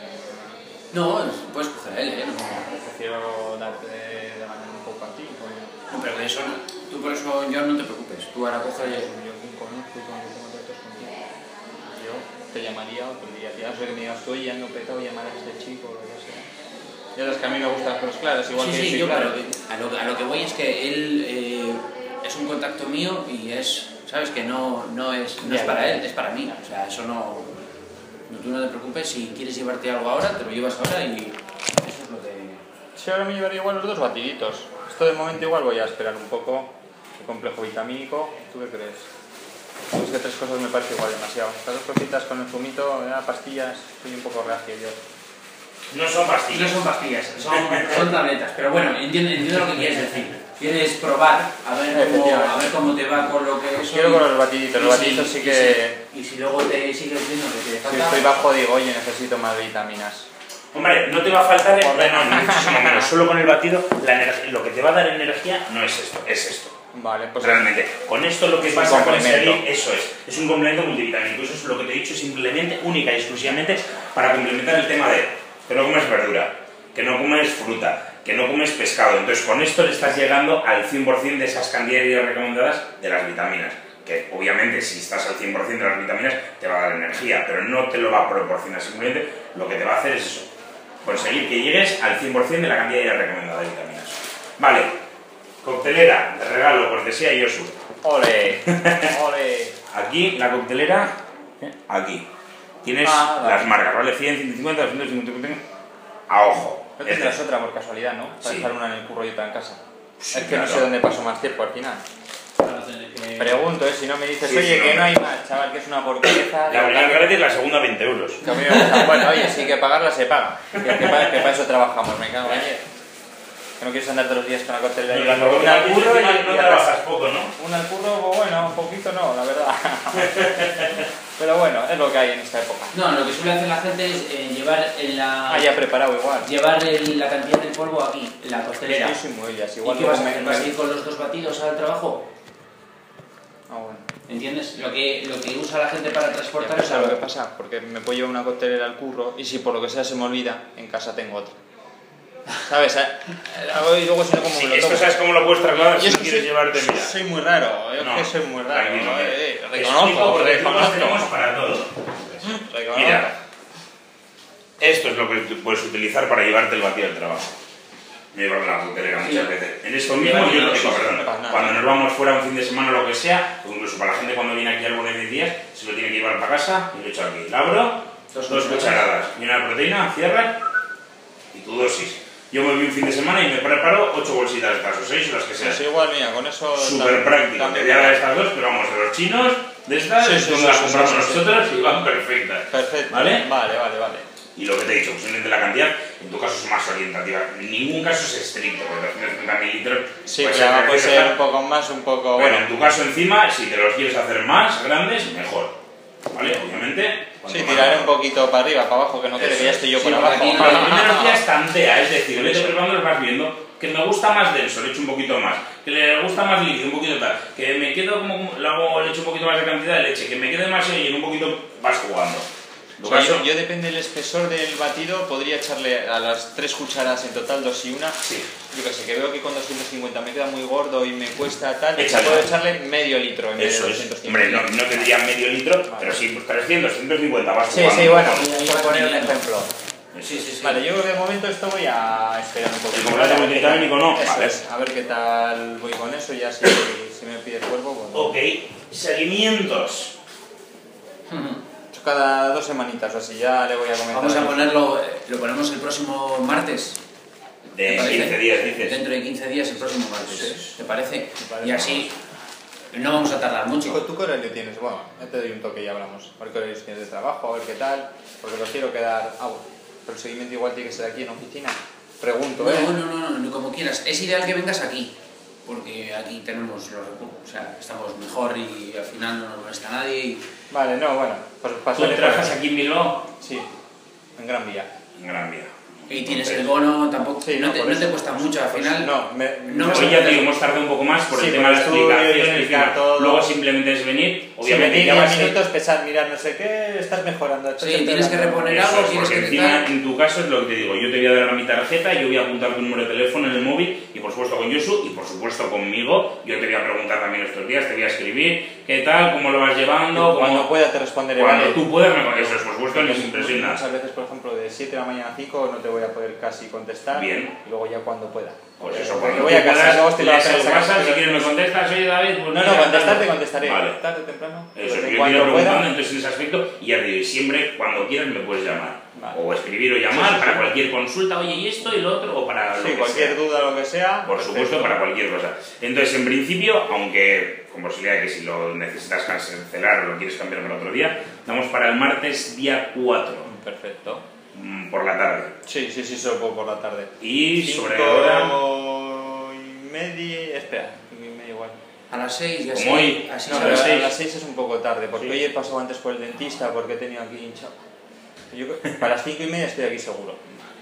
[SPEAKER 3] No, puedes coger a él, ¿eh?
[SPEAKER 2] Prefiero darte de mañana un poco a ti.
[SPEAKER 3] No, pero de eso no. Tú por eso, yo no te preocupes. Tú ahora coge...
[SPEAKER 2] Yo conozco y cuando tengo datos contigo. Yo te llamaría o te diría, ya sé que me digas, estoy ya no petado, llamar a este chico o lo que sea. Ya sabes que a mí me gustan las cosas claras, igual
[SPEAKER 3] Sí,
[SPEAKER 2] que
[SPEAKER 3] sí,
[SPEAKER 2] soy
[SPEAKER 3] yo,
[SPEAKER 2] claro.
[SPEAKER 3] pero a lo que voy es que él es un contacto mío y es, sabes, que no es para él, es para mí. O sea, eso no, tú no te preocupes, si quieres llevarte algo ahora, te lo llevas ahora y eso es lo de...
[SPEAKER 2] Sí, ahora me llevaría igual los 2 batiditos. Esto de momento igual voy a esperar un poco. El complejo vitamínico, ¿tú qué crees? Es que 3 cosas me parece igual demasiado. Estas 2 cositas con el zumito, pastillas, estoy un poco reacio yo.
[SPEAKER 1] No son pastillas.
[SPEAKER 3] No son pastillas, son tabletas. Pero bueno, entiendo lo que quieres decir. Quieres probar a ver cómo te va con lo que es.
[SPEAKER 2] Quiero con los batiditos, los batiditos sí que...
[SPEAKER 3] Y si luego te sigues viendo que te falta...
[SPEAKER 2] Si estoy bajo digo, oye, necesito más vitaminas.
[SPEAKER 1] Hombre, no te va a faltar muchísimo menos. Solo con el batido, lo que te va a dar energía no es esto, es esto.
[SPEAKER 2] Vale, pues
[SPEAKER 1] realmente. Con esto lo que
[SPEAKER 2] es
[SPEAKER 1] pasa
[SPEAKER 2] un
[SPEAKER 1] con
[SPEAKER 2] complemento.
[SPEAKER 1] conseguir, eso es un complemento multivitamínico. Eso es lo que te he dicho, simplemente, única y exclusivamente para complementar el tema de que no comes verdura, que no comes fruta, que no comes pescado. Entonces con esto le estás llegando al 100% de esas cantidades recomendadas de las vitaminas. Que obviamente si estás al 100% de las vitaminas te va a dar energía, pero no te lo va a proporcionar. Simplemente lo que te va a hacer es eso, conseguir que llegues al 100% de la cantidad recomendada de vitaminas. Vale, coctelera de regalo, cortesía y Yosu.
[SPEAKER 2] ¡Ole! ¡Ole!
[SPEAKER 1] Aquí la coctelera, aquí. Tienes
[SPEAKER 2] vale.
[SPEAKER 1] las marcas, ¿vale? 100, 150, 250, a ojo.
[SPEAKER 2] No tendrás otra por casualidad, ¿no? Para
[SPEAKER 1] Sí.
[SPEAKER 2] dejar una en el curro y otra en casa.
[SPEAKER 1] Sí,
[SPEAKER 2] es que
[SPEAKER 1] claro.
[SPEAKER 2] no sé dónde paso más tiempo al final. Pregunto, si no me dices,
[SPEAKER 1] Sí,
[SPEAKER 2] oye,
[SPEAKER 1] sí,
[SPEAKER 2] que
[SPEAKER 1] no.
[SPEAKER 2] no hay más, chaval, que es una porquería.
[SPEAKER 1] La primera gratis, la segunda 20 euros.
[SPEAKER 2] Que a mí me gusta. Bueno, oye, si hay que pagarla, se paga. Que para eso trabajamos, me cago en 10. Que no quieres andar todos los días con la costelera y una al curro y
[SPEAKER 1] no trabajas poco, ¿no?
[SPEAKER 2] una al curro, pues bueno, un poquito no, la verdad. Pero bueno, es lo que hay en esta época.
[SPEAKER 3] No, lo que suele hacer la gente es llevar
[SPEAKER 2] Ya preparado igual.
[SPEAKER 3] llevar la cantidad del polvo aquí, en la costelera.
[SPEAKER 2] Yo soy muy ellas,
[SPEAKER 3] ¿Y
[SPEAKER 2] igual
[SPEAKER 3] qué vas a hacer? ¿Vas a ir con los 2 batidos al trabajo?
[SPEAKER 2] Ah, bueno.
[SPEAKER 3] ¿Entiendes? Lo que usa la gente para transportar es
[SPEAKER 2] ¿Sabes lo que
[SPEAKER 3] algo.
[SPEAKER 2] pasa? Porque me puedo llevar una coctelera al curro y si por lo que sea se me olvida, en casa tengo otra. ¿Sabes? Y luego si no, como
[SPEAKER 1] Sí,
[SPEAKER 2] me lo
[SPEAKER 1] esto
[SPEAKER 2] tomo.
[SPEAKER 1] sabes cómo lo puedes trasladar
[SPEAKER 2] Y
[SPEAKER 1] si
[SPEAKER 2] es
[SPEAKER 1] no
[SPEAKER 2] que
[SPEAKER 1] quieres llevarte, mira.
[SPEAKER 2] soy muy raro, yo
[SPEAKER 1] No,
[SPEAKER 2] que soy muy raro.
[SPEAKER 1] tranquilo,
[SPEAKER 2] Reconozco,
[SPEAKER 1] porque tú los tenemos
[SPEAKER 2] reconozco.
[SPEAKER 1] para todo.
[SPEAKER 2] Reconozco.
[SPEAKER 1] Mira, esto es lo que tú puedes utilizar para llevarte el batido al trabajo. Me llevo la coctelera muchas veces. En esto mismo, yo lo tengo, perdón. Cuando nos vamos fuera un fin de semana o lo que sea, o incluso para la gente cuando viene aquí al de 10 días, se lo tiene que llevar para casa y lo echo aquí. Labro, 2 cucharadas y una proteína, cierra y tu dosis. Yo me voy un fin de semana y me preparo 8 bolsitas de caso, 6 o las que sean.
[SPEAKER 2] Es igual, mía, con eso...
[SPEAKER 1] Súper práctico. Te voy a dar estas 2, pero vamos, de los chinos, de estas,
[SPEAKER 2] Sí,
[SPEAKER 1] es
[SPEAKER 2] sí,
[SPEAKER 1] donde
[SPEAKER 2] sí,
[SPEAKER 1] las
[SPEAKER 2] sí,
[SPEAKER 1] compramos
[SPEAKER 2] sí, sí.
[SPEAKER 1] nosotros y van perfectas.
[SPEAKER 2] Perfecto.
[SPEAKER 1] ¿Vale?
[SPEAKER 2] Vale.
[SPEAKER 1] Y lo que te he dicho, posiblemente la cantidad, en tu caso es más orientativa. En ningún caso es estricto, porque 250 mililitros
[SPEAKER 2] Sí,
[SPEAKER 1] puede
[SPEAKER 2] claro, puede ser
[SPEAKER 1] perfecta.
[SPEAKER 2] un poco más, un poco...
[SPEAKER 1] Bueno,
[SPEAKER 2] Bueno,
[SPEAKER 1] en tu caso encima, si te los quieres hacer más grandes, mejor. ¿Vale? Obviamente. cuanto
[SPEAKER 2] sí,
[SPEAKER 1] más
[SPEAKER 2] tiraré
[SPEAKER 1] mejor.
[SPEAKER 2] un poquito para arriba, para abajo, que no quede que ya estoy yo
[SPEAKER 3] Sí,
[SPEAKER 2] por
[SPEAKER 3] porque
[SPEAKER 2] abajo.
[SPEAKER 3] aquí
[SPEAKER 1] Los primeros días tantea, es decir, vete preparando, los vas viendo, que me gusta más denso, le echo un poquito más, que le gusta más líquido, un poquito tal, que me quedo como, luego le echo un poquito más de cantidad de leche, que me quede más y en un poquito vas jugando. En tu
[SPEAKER 2] O sea,
[SPEAKER 1] caso,
[SPEAKER 2] yo depende del espesor del batido, podría echarle a las 3 cucharadas en total, 2 y 1.
[SPEAKER 1] sí.
[SPEAKER 2] Yo que sé, que veo que con 250 me queda muy gordo y me cuesta tal,
[SPEAKER 1] Échale.
[SPEAKER 2] puedo echarle medio litro en vez
[SPEAKER 1] Eso
[SPEAKER 2] de
[SPEAKER 1] es.
[SPEAKER 2] 250.
[SPEAKER 1] Hombre, no tendría medio litro,
[SPEAKER 2] Vale.
[SPEAKER 1] pero sí, 300, 150 vas
[SPEAKER 2] Sí,
[SPEAKER 1] jugando.
[SPEAKER 2] sí, bueno,
[SPEAKER 3] Ahí
[SPEAKER 2] por
[SPEAKER 3] vas
[SPEAKER 2] poner un
[SPEAKER 3] midiendo.
[SPEAKER 2] ejemplo.
[SPEAKER 1] Sí.
[SPEAKER 2] Vale, yo creo que de momento esto voy a esperar un poco.
[SPEAKER 1] ¿El completo multivitamínico no?
[SPEAKER 2] Eso
[SPEAKER 1] Vale.
[SPEAKER 2] es, a ver qué tal voy con eso, ya si me pide el cuerpo, pues...
[SPEAKER 1] Ok, seguimientos.
[SPEAKER 2] Cada 2 semanitas o así, ya le voy a comentar.
[SPEAKER 3] Vamos a ponerlo, lo ponemos el próximo martes.
[SPEAKER 1] De
[SPEAKER 3] ¿Te parece?
[SPEAKER 1] 15 días, dices.
[SPEAKER 3] Dentro de 15 días el próximo martes.
[SPEAKER 2] Sí.
[SPEAKER 3] ¿Te parece?
[SPEAKER 2] parece.
[SPEAKER 3] Y así no vamos a tardar
[SPEAKER 2] Chico,
[SPEAKER 3] mucho.
[SPEAKER 2] ¿tú qué horario tienes? Bueno, ya te doy un toque y ya hablamos. A ver qué horario tienes de trabajo, a ver qué tal. Porque lo quiero quedar... Ah, bueno, pero el seguimiento igual tiene que ser aquí en oficina. Pregunto, ¿eh?
[SPEAKER 3] No, como quieras. Es ideal que vengas aquí, porque aquí tenemos los recursos. O sea, estamos mejor y al final no nos molesta nadie. Y...
[SPEAKER 2] Vale, no, bueno. Pues
[SPEAKER 1] ¿Tú
[SPEAKER 2] pasaré por
[SPEAKER 1] trabajas
[SPEAKER 2] ahí.
[SPEAKER 1] aquí en Bilbao?
[SPEAKER 2] Sí, en Gran Vía.
[SPEAKER 1] En Gran Vía.
[SPEAKER 3] Y tienes el bono, tampoco,
[SPEAKER 2] Sí,
[SPEAKER 3] no te
[SPEAKER 2] por eso.
[SPEAKER 3] cuesta mucho, al
[SPEAKER 2] Pues
[SPEAKER 3] final.
[SPEAKER 2] no,
[SPEAKER 1] Hoy ya te hemos tardado un poco más por
[SPEAKER 2] Sí,
[SPEAKER 1] el tema de la
[SPEAKER 2] por el estudio y
[SPEAKER 1] explicación,
[SPEAKER 2] explicar todo.
[SPEAKER 1] luego simplemente es venir,
[SPEAKER 2] si
[SPEAKER 1] obviamente
[SPEAKER 2] venir
[SPEAKER 1] ya
[SPEAKER 2] 10
[SPEAKER 1] vas a
[SPEAKER 2] minutos, pesar, mirar no sé qué, estás mejorando.
[SPEAKER 3] Sí, tienes que reponer
[SPEAKER 1] Eso
[SPEAKER 3] algo,
[SPEAKER 1] es,
[SPEAKER 3] quieres
[SPEAKER 1] porque
[SPEAKER 3] que te
[SPEAKER 1] encima
[SPEAKER 3] tal.
[SPEAKER 1] en tu caso es lo que te digo, yo te voy a dar mi tarjeta, yo voy a apuntar tu número de teléfono en el móvil y por supuesto con Josu y por supuesto conmigo, yo te voy a preguntar también estos días, te voy a escribir qué tal, cómo lo vas llevando,
[SPEAKER 2] Cuando pueda te responderé.
[SPEAKER 1] cuando
[SPEAKER 2] vale.
[SPEAKER 1] tú puedas, eso es por supuesto, ni sin presión nada.
[SPEAKER 2] Muchas veces, por ejemplo, de 7 de la mañana a 5 no te voy a poder casi contestar.
[SPEAKER 1] Bien.
[SPEAKER 2] Y luego ya cuando pueda.
[SPEAKER 1] Pues eso,
[SPEAKER 2] Porque
[SPEAKER 1] cuando
[SPEAKER 2] voy a
[SPEAKER 1] tú
[SPEAKER 2] casa,
[SPEAKER 1] puedas,
[SPEAKER 2] luego estoy
[SPEAKER 1] lees
[SPEAKER 2] para
[SPEAKER 1] el WhatsApp, si quieres me contestas, oye David, pues
[SPEAKER 2] No,
[SPEAKER 1] mira,
[SPEAKER 2] contestarte
[SPEAKER 1] tal.
[SPEAKER 2] contestaré.
[SPEAKER 1] Vale.
[SPEAKER 2] Tarde o temprano.
[SPEAKER 1] Eso,
[SPEAKER 2] Pero
[SPEAKER 1] yo te
[SPEAKER 2] cuando
[SPEAKER 1] iré preguntando,
[SPEAKER 2] pueda.
[SPEAKER 1] entonces en ese aspecto, y ya te digo, siempre cuando quieras me puedes llamar.
[SPEAKER 2] Vale.
[SPEAKER 1] O escribir o llamar
[SPEAKER 2] Sí, sí,
[SPEAKER 1] para
[SPEAKER 2] sí.
[SPEAKER 1] cualquier consulta, oye, y esto y lo otro, o para lo
[SPEAKER 2] Sí,
[SPEAKER 1] que
[SPEAKER 2] cualquier
[SPEAKER 1] sea.
[SPEAKER 2] duda, lo que sea.
[SPEAKER 1] Por
[SPEAKER 2] perfecto.
[SPEAKER 1] supuesto, para cualquier cosa. Entonces, en principio, aunque con posibilidad de que si lo necesitas cancelar o lo quieres cambiar para otro día, damos para el martes día 4,
[SPEAKER 2] Perfecto.
[SPEAKER 1] por la tarde.
[SPEAKER 2] Sí, solo puedo por la tarde.
[SPEAKER 1] Y sobre
[SPEAKER 2] 5
[SPEAKER 1] hora,
[SPEAKER 2] y media. Espera, 5 y media igual.
[SPEAKER 3] A las 6 ya
[SPEAKER 1] Como hoy.
[SPEAKER 3] así
[SPEAKER 2] No,
[SPEAKER 3] se
[SPEAKER 2] pero
[SPEAKER 3] va.
[SPEAKER 2] a las 6 es un poco tarde, porque
[SPEAKER 1] Sí.
[SPEAKER 2] hoy he pasado antes por el dentista porque he tenido aquí hinchado. Para las 5 y media estoy aquí seguro.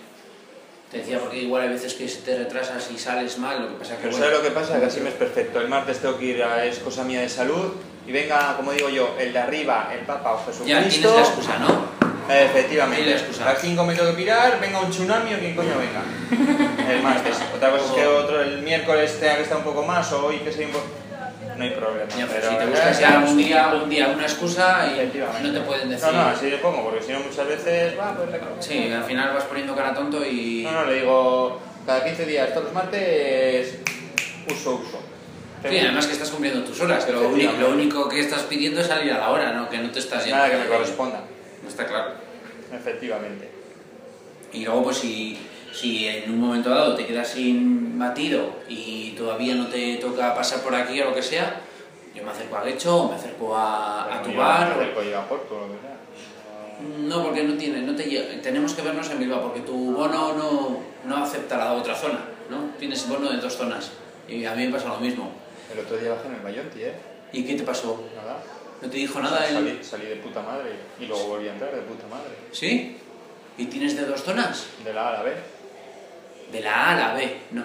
[SPEAKER 3] Te decía porque igual hay veces que si te retrasas y sales mal, lo que pasa es que
[SPEAKER 2] Pero
[SPEAKER 3] bueno,
[SPEAKER 2] ¿sabes lo que pasa? Que así me es perfecto. El martes tengo que ir a es cosa mía de salud y venga, como digo yo, el de arriba, el Papa o Jesucristo.
[SPEAKER 3] ya tienes la excusa, ¿no?
[SPEAKER 2] Efectivamente.
[SPEAKER 3] Tienes la excusa.
[SPEAKER 2] A las 5 me tengo que pirar, venga un tsunami o quien coño venga. El martes. Otra cosa es que el miércoles tenga que estar un poco más o hoy que sea un poco... No hay problema.
[SPEAKER 3] Ya, pero
[SPEAKER 2] pero
[SPEAKER 3] si te buscas ya un día una excusa y
[SPEAKER 2] Efectivamente.
[SPEAKER 3] no te pueden decir.
[SPEAKER 2] No, así le pongo, porque si no muchas veces va, pues venga.
[SPEAKER 3] Sí, al final vas poniendo cara tonto y.
[SPEAKER 2] No, le digo, cada 15 días, todos los martes, uso.
[SPEAKER 3] Sí, además que estás cumpliendo tus horas, que lo único que estás pidiendo es salir a la hora, ¿no? Que no te estás yendo.
[SPEAKER 2] Nada que me corresponda.
[SPEAKER 3] No está claro.
[SPEAKER 2] Efectivamente.
[SPEAKER 3] Y luego, pues si en un momento dado te quedas sin batido y todavía no te toca pasar por aquí o lo que sea, yo me acerco a Guecho o me acerco a tu bar.
[SPEAKER 2] A Porto, lo que sea.
[SPEAKER 3] No, porque no te llega. Tenemos que vernos en Bilbao, porque tu bono no acepta la otra zona, ¿no? Tienes bono de 2 zonas. Y a mí me pasa lo mismo.
[SPEAKER 2] El otro día bajé en el Bayonti,
[SPEAKER 3] ¿Y qué te pasó?
[SPEAKER 2] Nada.
[SPEAKER 3] ¿No te dijo nada él?
[SPEAKER 2] Salí de puta madre y luego volví a entrar de puta madre.
[SPEAKER 3] ¿Sí? ¿Y tienes de 2 zonas?
[SPEAKER 2] De la A a la B.
[SPEAKER 3] De la A a la B, no.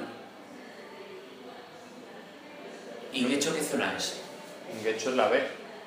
[SPEAKER 3] ¿Y Guecho qué zona es?
[SPEAKER 2] De hecho es la B.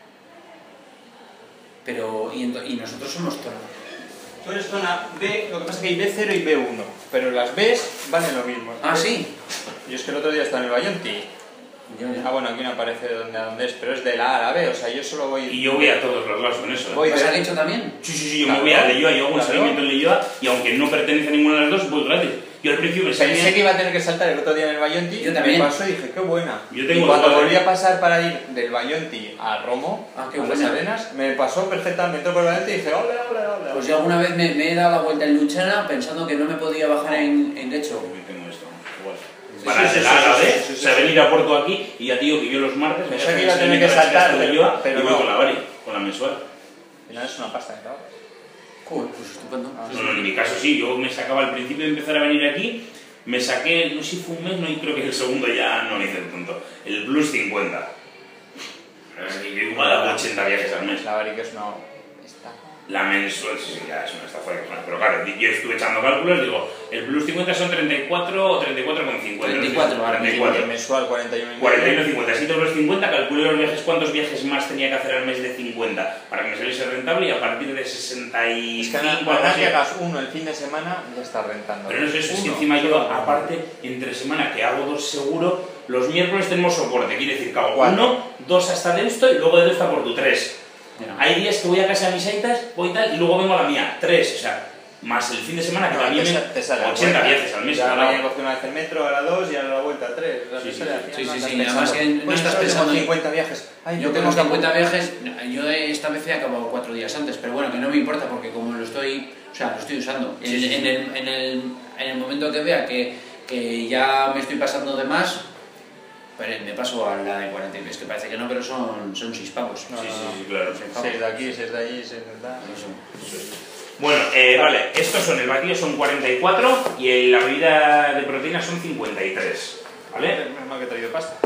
[SPEAKER 3] Pero, y nosotros somos zona.
[SPEAKER 2] Tú eres zona B, lo que pasa es que hay B0 y B1, pero las Bs valen lo mismo.
[SPEAKER 3] Ah, sí.
[SPEAKER 2] Yo es que el otro día estaba en el Bayonti. Ah, bueno, aquí no aparece dónde es, pero es de la A a la B, o sea, yo solo voy...
[SPEAKER 1] y yo voy a todos los lados con eso.
[SPEAKER 2] Voy
[SPEAKER 3] ¿Vas
[SPEAKER 2] de-
[SPEAKER 3] a Guecho también?
[SPEAKER 1] Sí, yo
[SPEAKER 2] Claro,
[SPEAKER 1] me voy a Leyoa, yo hago un
[SPEAKER 2] claro.
[SPEAKER 1] seguimiento en Leyoa y aunque no pertenece a ninguna de las dos, voy gratis. Yo al principio
[SPEAKER 2] Pensé
[SPEAKER 1] pensé
[SPEAKER 2] que iba a tener que saltar el otro día en el Bayonti,
[SPEAKER 3] Yo también.
[SPEAKER 2] me pasó y dije, qué buena.
[SPEAKER 1] Yo tengo
[SPEAKER 2] y cuando
[SPEAKER 1] dos,
[SPEAKER 2] volví a pasar para ir del Bayonti a Romo,
[SPEAKER 3] Ah, qué
[SPEAKER 2] a las
[SPEAKER 3] buena.
[SPEAKER 2] Arenas, me pasó perfectamente, entró por el Bayonti y dije, hola.
[SPEAKER 3] Pues yo alguna vez me he dado la vuelta en Luchana pensando que no me podía bajar en Guecho.
[SPEAKER 1] Yo tengo esto, igual.
[SPEAKER 3] Sí,
[SPEAKER 1] Para
[SPEAKER 2] sí,
[SPEAKER 1] el A a la
[SPEAKER 2] sí,
[SPEAKER 1] B,
[SPEAKER 2] sí, sí,
[SPEAKER 1] o sea, venir a Puerto aquí y ya te digo que yo los martes
[SPEAKER 2] Pensé
[SPEAKER 1] voy a
[SPEAKER 2] que iba a
[SPEAKER 1] hacer
[SPEAKER 2] tener que
[SPEAKER 1] seguimiento a las
[SPEAKER 2] saltar,
[SPEAKER 1] chicas de
[SPEAKER 2] pero-
[SPEAKER 1] Leyoa
[SPEAKER 2] pero
[SPEAKER 1] y voy
[SPEAKER 2] no.
[SPEAKER 1] con la Bari, con la mensual.
[SPEAKER 2] Al final es una pasta, ¿no?
[SPEAKER 3] Joder, pues estupendo.
[SPEAKER 1] No, en mi caso sí, yo me sacaba al principio de empezar a venir aquí, me saqué, no sé si fue un mes, no, y creo que el segundo ya no me hice el punto. El Plus 50. Yo igual hago 80 viajes al mes.
[SPEAKER 2] La Bari que es una... Esta.
[SPEAKER 1] La mensual, sí, ya es una estafa de cojones. Pero claro, yo estuve echando cálculos, digo, el Plus 50 son 34 o 34,50.
[SPEAKER 3] 34, ahora mismo.
[SPEAKER 1] 34.
[SPEAKER 2] El mensual 41
[SPEAKER 1] 41,50. Si todos los 50, calculé los viajes, cuántos viajes más tenía que hacer al mes de 50 para que me saliese rentable y a partir de 65...
[SPEAKER 2] Es que
[SPEAKER 1] algo
[SPEAKER 2] nada
[SPEAKER 1] así.
[SPEAKER 2] que hagas uno el fin de semana ya está rentando.
[SPEAKER 1] Pero no es eso, es que
[SPEAKER 2] Uno,
[SPEAKER 1] encima yo,
[SPEAKER 2] solo.
[SPEAKER 1] aparte, entre semana que hago 2 seguro, los miércoles tenemos soporte, quiere decir que hago
[SPEAKER 2] Cuatro.
[SPEAKER 1] 1, 2 hasta Deusto y luego de Deusto a Porto, 3.
[SPEAKER 3] Ya.
[SPEAKER 1] Hay días que voy a casa de mis aitas, voy tal, y luego vengo a la mía, 3, o sea, más el fin de semana que
[SPEAKER 2] No,
[SPEAKER 1] también
[SPEAKER 2] te sale
[SPEAKER 1] 80 viajes al mes.
[SPEAKER 2] Ya
[SPEAKER 1] ¿no?
[SPEAKER 2] mañana cogí una vez el metro, ahora 2 y ahora la vuelta 3.
[SPEAKER 1] Sí, sí,
[SPEAKER 3] sí, además que no estás pensando en-
[SPEAKER 2] 50 viajes. Ay,
[SPEAKER 3] Yo
[SPEAKER 2] tengo
[SPEAKER 3] con los
[SPEAKER 2] que
[SPEAKER 3] 50
[SPEAKER 2] apuntar.
[SPEAKER 3] viajes, yo esta vez he acabado 4 días antes, pero bueno, que no me importa porque como lo estoy usando.
[SPEAKER 1] Sí, sí.
[SPEAKER 3] En el momento que vea que ya me estoy pasando de más, pero me paso a la de 40, es que parece que no, pero son 6 pavos.
[SPEAKER 2] No,
[SPEAKER 1] Sí,
[SPEAKER 2] no,
[SPEAKER 1] sí,
[SPEAKER 2] no.
[SPEAKER 1] claro.
[SPEAKER 2] 6 de aquí, 6 de allí, 6 de tal.
[SPEAKER 3] Eso.
[SPEAKER 1] Bueno, vale, estos son, el batido son 44 y la bebida de proteína son 53, ¿vale?
[SPEAKER 2] Menos mal que he traído pasta.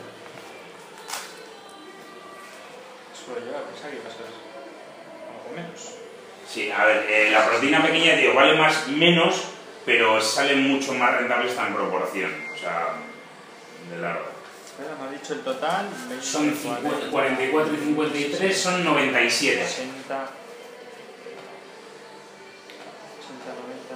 [SPEAKER 2] Suelo llevar, pensaba que iba a ser algo menos.
[SPEAKER 1] Sí, a ver, la proteína pequeña, tío, vale más menos, pero salen mucho más rentables en proporción, o sea, de largo.
[SPEAKER 2] Espera, me has dicho el total. 20,
[SPEAKER 1] Son 44 y 53, son 97.
[SPEAKER 2] 60, 80, 90,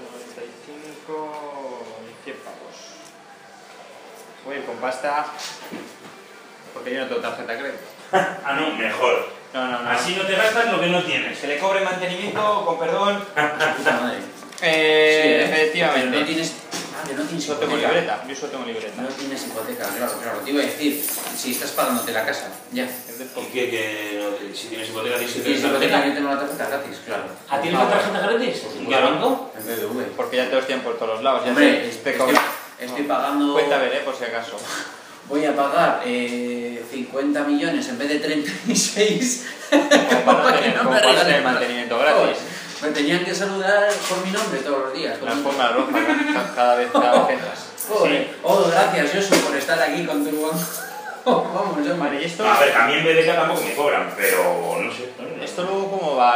[SPEAKER 2] 95 y 100 pavos. Voy a ir con pasta porque yo no tengo tarjeta de crédito.
[SPEAKER 1] Ah, no, mejor.
[SPEAKER 2] No.
[SPEAKER 1] Así no te gastas lo que no tienes.
[SPEAKER 2] Se le cobre mantenimiento, con perdón.
[SPEAKER 3] Puta madre.
[SPEAKER 2] Efectivamente.
[SPEAKER 3] Pero no tienes... Ah, que no tienes
[SPEAKER 2] Yo tengo
[SPEAKER 3] hipoteca.
[SPEAKER 2] libreta, yo solo tengo libreta.
[SPEAKER 3] No tienes hipoteca, claro. Te iba a decir, si estás pagándote la casa, ya.
[SPEAKER 2] Es del
[SPEAKER 1] ¿Y qué? Si tienes hipoteca, tienes
[SPEAKER 3] Si
[SPEAKER 1] que
[SPEAKER 3] tienes
[SPEAKER 1] tener
[SPEAKER 3] hipoteca,
[SPEAKER 1] tarjeta.
[SPEAKER 3] yo tengo la tarjeta gratis, claro.
[SPEAKER 1] ¿Ah, tienes la tarjeta gratis? ¿En qué banco?
[SPEAKER 3] En BBV.
[SPEAKER 2] Porque ya te los tienen por todos los lados. Ya
[SPEAKER 3] Hombre,
[SPEAKER 2] te cobran.
[SPEAKER 3] estoy pagando...
[SPEAKER 2] Cuenta a ver, por si acaso.
[SPEAKER 3] Voy a pagar 50 millones en vez de 36.
[SPEAKER 2] Como para
[SPEAKER 3] que no
[SPEAKER 2] no
[SPEAKER 3] me regalen
[SPEAKER 2] tener
[SPEAKER 3] nada.
[SPEAKER 2] mantenimiento gratis.
[SPEAKER 3] Me tenían que saludar por mi nombre todos los días.
[SPEAKER 2] La forma roja cada vez que entras.
[SPEAKER 3] Joder. Oh, gracias, Josu, por estar aquí con tu banco. Vamos, hombre.
[SPEAKER 2] Vale, ¿y esto?
[SPEAKER 1] A ver, a mí en BDK tampoco me cobran, pero no sé.
[SPEAKER 2] ¿Esto luego cómo va?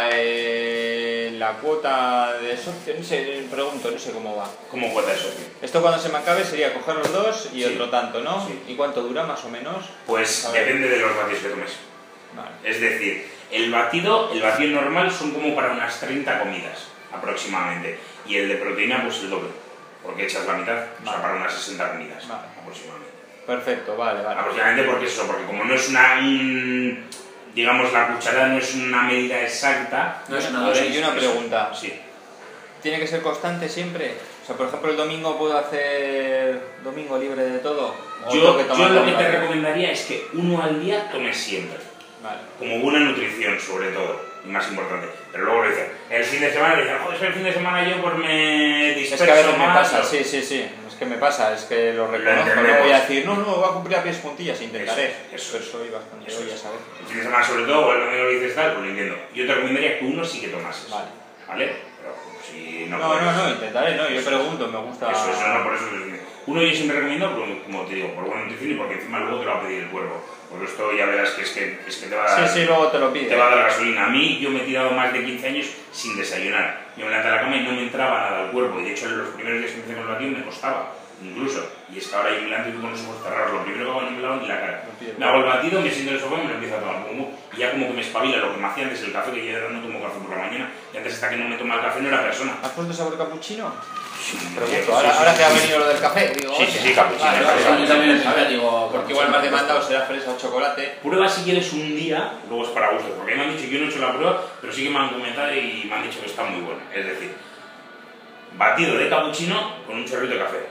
[SPEAKER 2] La cuota de socio, no sé, pregunto, no sé cómo va.
[SPEAKER 1] ¿Cómo cuota de socio?
[SPEAKER 2] Esto cuando se me acabe sería coger los dos y
[SPEAKER 1] Sí.
[SPEAKER 2] otro tanto, ¿no?
[SPEAKER 1] Sí.
[SPEAKER 2] ¿Y cuánto dura más o menos?
[SPEAKER 1] Pues
[SPEAKER 2] A ver.
[SPEAKER 1] depende de los vatios que tomes.
[SPEAKER 2] Vale.
[SPEAKER 1] Es decir, el batido normal son como para unas 30 comidas aproximadamente. Y el de proteína, pues el doble. Porque echas la mitad, o sea,
[SPEAKER 2] Vale.
[SPEAKER 1] para unas 60 comidas
[SPEAKER 2] Vale.
[SPEAKER 1] aproximadamente.
[SPEAKER 2] Perfecto, vale.
[SPEAKER 1] Aproximadamente porque eso, porque como no es digamos, la cucharada no es una medida exacta.
[SPEAKER 3] No es una
[SPEAKER 2] A ver,
[SPEAKER 3] dosis.
[SPEAKER 2] y una pregunta.
[SPEAKER 1] Sí.
[SPEAKER 2] ¿Tiene que ser constante siempre? O sea, por ejemplo, el domingo puedo hacer domingo libre de todo. ¿O tengo
[SPEAKER 1] Yo
[SPEAKER 2] tomar
[SPEAKER 1] lo que te
[SPEAKER 2] algo?
[SPEAKER 1] recomendaría es que uno al día tomes siempre.
[SPEAKER 2] Vale.
[SPEAKER 1] Como buena nutrición, sobre todo, y más importante. Pero luego lo dicen, el fin de semana, dicen, joder, es que el fin de semana yo pues me
[SPEAKER 2] Es
[SPEAKER 1] disperso
[SPEAKER 2] que a veces me
[SPEAKER 1] más,
[SPEAKER 2] pasa,
[SPEAKER 1] o-
[SPEAKER 2] sí. Es que me pasa, es que lo reconozco. No
[SPEAKER 1] entendemos.
[SPEAKER 2] voy a decir, no, voy a cumplir a pies juntillas, intentaré.
[SPEAKER 1] Eso.
[SPEAKER 2] Pero soy bastante,
[SPEAKER 1] Eso
[SPEAKER 2] ya
[SPEAKER 1] es.
[SPEAKER 2] sabes.
[SPEAKER 1] El fin de semana, sobre todo, o el domingo lo dices tal, pues lo entiendo. Yo te recomendaría que uno sí que tomases.
[SPEAKER 2] Vale.
[SPEAKER 1] ¿Vale? Pero si no
[SPEAKER 2] No,
[SPEAKER 1] puedes-
[SPEAKER 2] intentaré, no, yo
[SPEAKER 1] Eso.
[SPEAKER 2] pregunto, me gusta.
[SPEAKER 1] Eso, no, por eso es. Uno yo siempre recomiendo, como te digo, por buena nutrición y porque encima luego te lo va a pedir el cuerpo. Porque esto ya verás que es que te va a dar,
[SPEAKER 2] Sí, luego te lo pide.
[SPEAKER 1] te va a dar gasolina. A mí, yo me he tirado más de 15 años sin desayunar. Yo me levanté a la cama y no me entraba nada al cuerpo. Y de hecho, en los primeros días que empecé con el batido me costaba, incluso. Y es que ahora yo me levanto y con los ojos cerrados. Lo primero que hago no me lavo ni la cara. Me hago el batido, me siento en el sofá y me lo empiezo a tomar. Y ya como que me espabila lo que me hacía antes el café, que yo ahora no tomo café por la mañana. Y antes hasta que no me tomaba el café no era persona.
[SPEAKER 2] ¿Has puesto sabor cappuccino?
[SPEAKER 1] Sí,
[SPEAKER 2] Pregunto, ahora que ha venido lo del café, digo,
[SPEAKER 1] Sí,
[SPEAKER 2] hostia.
[SPEAKER 1] sí, cappuccino.
[SPEAKER 2] Vale,
[SPEAKER 1] Vale,
[SPEAKER 3] Yo también, a ver, digo...
[SPEAKER 2] Porque igual más demanda o será fresa o chocolate.
[SPEAKER 1] Prueba si quieres un día, luego es para gusto, porque me han dicho, yo no he hecho la prueba, pero sí que me han comentado y me han dicho que está muy buena. Es decir, batido de cappuccino con un chorrito de café.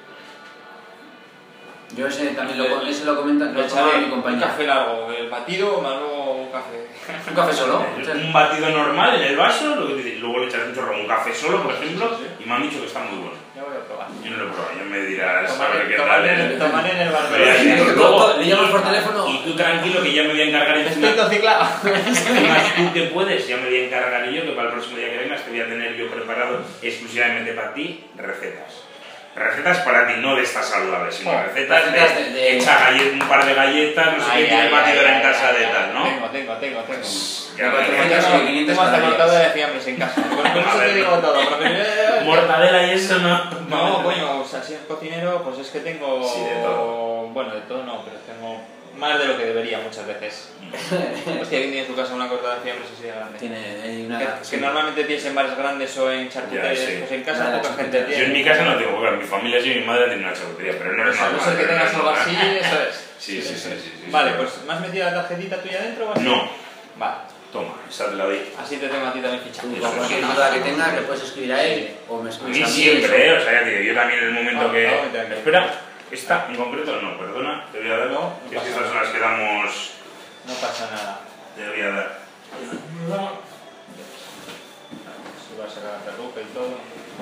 [SPEAKER 3] Yo ese también lo comentan, lo
[SPEAKER 2] Le
[SPEAKER 3] he tomado a
[SPEAKER 2] echaré
[SPEAKER 3] mi
[SPEAKER 2] un
[SPEAKER 3] compañía.
[SPEAKER 2] café largo, el batido más luego un café.
[SPEAKER 3] ¿Un café solo?
[SPEAKER 1] Un batido normal en el vaso, lo que te dice, luego le echas un chorro, un café solo, por ejemplo,
[SPEAKER 2] Sí.
[SPEAKER 1] y me han dicho que está muy bueno.
[SPEAKER 2] Ya voy a probar.
[SPEAKER 1] Yo no lo he probado, ya me dirás a ver qué tal.
[SPEAKER 2] Tomaré en el bar.
[SPEAKER 1] Pero ya
[SPEAKER 3] Sí,
[SPEAKER 1] digo, luego-
[SPEAKER 3] le llamas por teléfono.
[SPEAKER 1] Y tú tranquilo que ya me voy a encargar encima.
[SPEAKER 2] Estoy ciclado.
[SPEAKER 1] Encima tú que puedes, ya me voy a encargar yo que para el próximo día que vengas te voy a tener yo preparado exclusivamente para ti recetas. Recetas para ti, no de estas saludables, sino
[SPEAKER 2] Oh,
[SPEAKER 1] recetas
[SPEAKER 3] recetas
[SPEAKER 1] de
[SPEAKER 3] de-
[SPEAKER 1] echa un par de galletas, no sé qué, tiene batidora en casa de tal, ¿no?
[SPEAKER 2] Tengo.
[SPEAKER 1] Ya,
[SPEAKER 3] Cuatro
[SPEAKER 1] ya,
[SPEAKER 3] galletas
[SPEAKER 1] ya.
[SPEAKER 3] y 500
[SPEAKER 2] Tengo hasta
[SPEAKER 3] calorías.
[SPEAKER 2] cortadora de fiambres en casa. Con eso te digo todo.
[SPEAKER 1] Mortadela y eso no.
[SPEAKER 2] No, coño, o sea, si es cocinero, pues es que tengo...
[SPEAKER 1] Sí, de todo.
[SPEAKER 2] Bueno, de todo no, pero tengo más de lo que debería muchas veces. Hostia, ¿quién tiene en tu casa una cortada de fiambres así de grande?
[SPEAKER 3] Tiene una...
[SPEAKER 2] Que normalmente tienes en bares grandes o en charcuterías,
[SPEAKER 1] Ya, sí.
[SPEAKER 2] pues en casa
[SPEAKER 3] Nada,
[SPEAKER 2] poca gente
[SPEAKER 3] charcutería.
[SPEAKER 1] Yo en
[SPEAKER 2] tiene.
[SPEAKER 1] mi casa no tengo, porque mi familia sí, mi madre tiene una charcutería, pero no es
[SPEAKER 2] A no
[SPEAKER 1] normal.
[SPEAKER 2] ser que tengas algo
[SPEAKER 1] ¿verdad?
[SPEAKER 2] así, eso es.
[SPEAKER 1] Sí.
[SPEAKER 2] Vale, pues ¿me has metido la tarjetita tuya dentro o así?
[SPEAKER 1] No,
[SPEAKER 2] Vale,
[SPEAKER 1] toma, esa te la doy.
[SPEAKER 2] así te tengo a ti también fichado.
[SPEAKER 3] Tú, con cualquier duda que tengas, le puedes escribir a él o me
[SPEAKER 1] A
[SPEAKER 3] escribes
[SPEAKER 1] mí
[SPEAKER 3] a mí.
[SPEAKER 1] siempre, o sea, ya te digo, yo también en el momento
[SPEAKER 2] Ah,
[SPEAKER 1] que...
[SPEAKER 2] vamos a meter aquí.
[SPEAKER 1] Espera, esta en concreto no, perdona, te voy a dar,
[SPEAKER 2] No,
[SPEAKER 1] que
[SPEAKER 2] no
[SPEAKER 1] es que
[SPEAKER 2] pasa
[SPEAKER 1] estas son las que damos,
[SPEAKER 2] No pasa nada.
[SPEAKER 1] te voy a dar.
[SPEAKER 2] Se va a sacar la perruca y todo.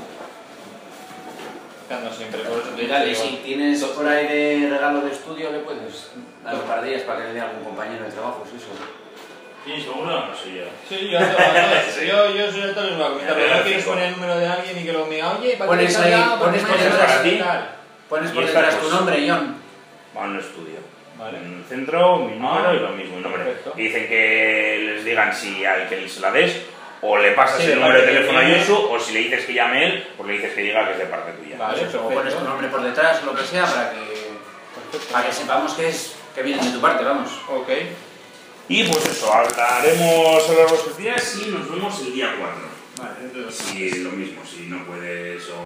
[SPEAKER 2] Estando siempre, por eso te
[SPEAKER 3] Dale,
[SPEAKER 2] digo.
[SPEAKER 3] si tienes por ahí de regalo de estudio, le puedes dar un par de días para que le dé a algún compañero de trabajo, sí, eso.
[SPEAKER 1] ¿Sí, seguro? No sé yo.
[SPEAKER 2] Sí, yo soy el todo les voy a comentar, pero no quieres poner el número de alguien y que luego me diga, oye, ¿para qué
[SPEAKER 3] Pones
[SPEAKER 2] te has
[SPEAKER 3] ahí,
[SPEAKER 2] dado?
[SPEAKER 3] pones
[SPEAKER 2] ¿Por
[SPEAKER 3] por
[SPEAKER 2] qué me has
[SPEAKER 1] detrás
[SPEAKER 2] dado?
[SPEAKER 1] a ti.
[SPEAKER 2] Tal.
[SPEAKER 3] Pones
[SPEAKER 1] Y
[SPEAKER 3] por
[SPEAKER 1] esta
[SPEAKER 3] detrás tu
[SPEAKER 1] cosa.
[SPEAKER 3] nombre, John.
[SPEAKER 1] Va en estudio.
[SPEAKER 2] Vale.
[SPEAKER 1] En el centro, mi número
[SPEAKER 2] Ah,
[SPEAKER 1] y lo mismo, mi nombre.
[SPEAKER 2] perfecto.
[SPEAKER 1] Y dicen que les digan si al que se la des o le pasas
[SPEAKER 2] Sí,
[SPEAKER 1] el número de
[SPEAKER 2] vale,
[SPEAKER 1] teléfono a
[SPEAKER 2] que
[SPEAKER 1] Yosu, o si le dices que llame él, pues le dices que diga que es de parte tuya.
[SPEAKER 2] Vale,
[SPEAKER 3] Pues eso, o pones tu
[SPEAKER 2] perfecto.
[SPEAKER 3] nombre por detrás o lo que sea para que sepamos que viene de tu parte, vamos.
[SPEAKER 2] Ok.
[SPEAKER 1] Y pues eso, hablaremos a lo largo de estos días y nos vemos el día 4.
[SPEAKER 2] Vale, entonces...
[SPEAKER 1] Si lo mismo, si no puedes o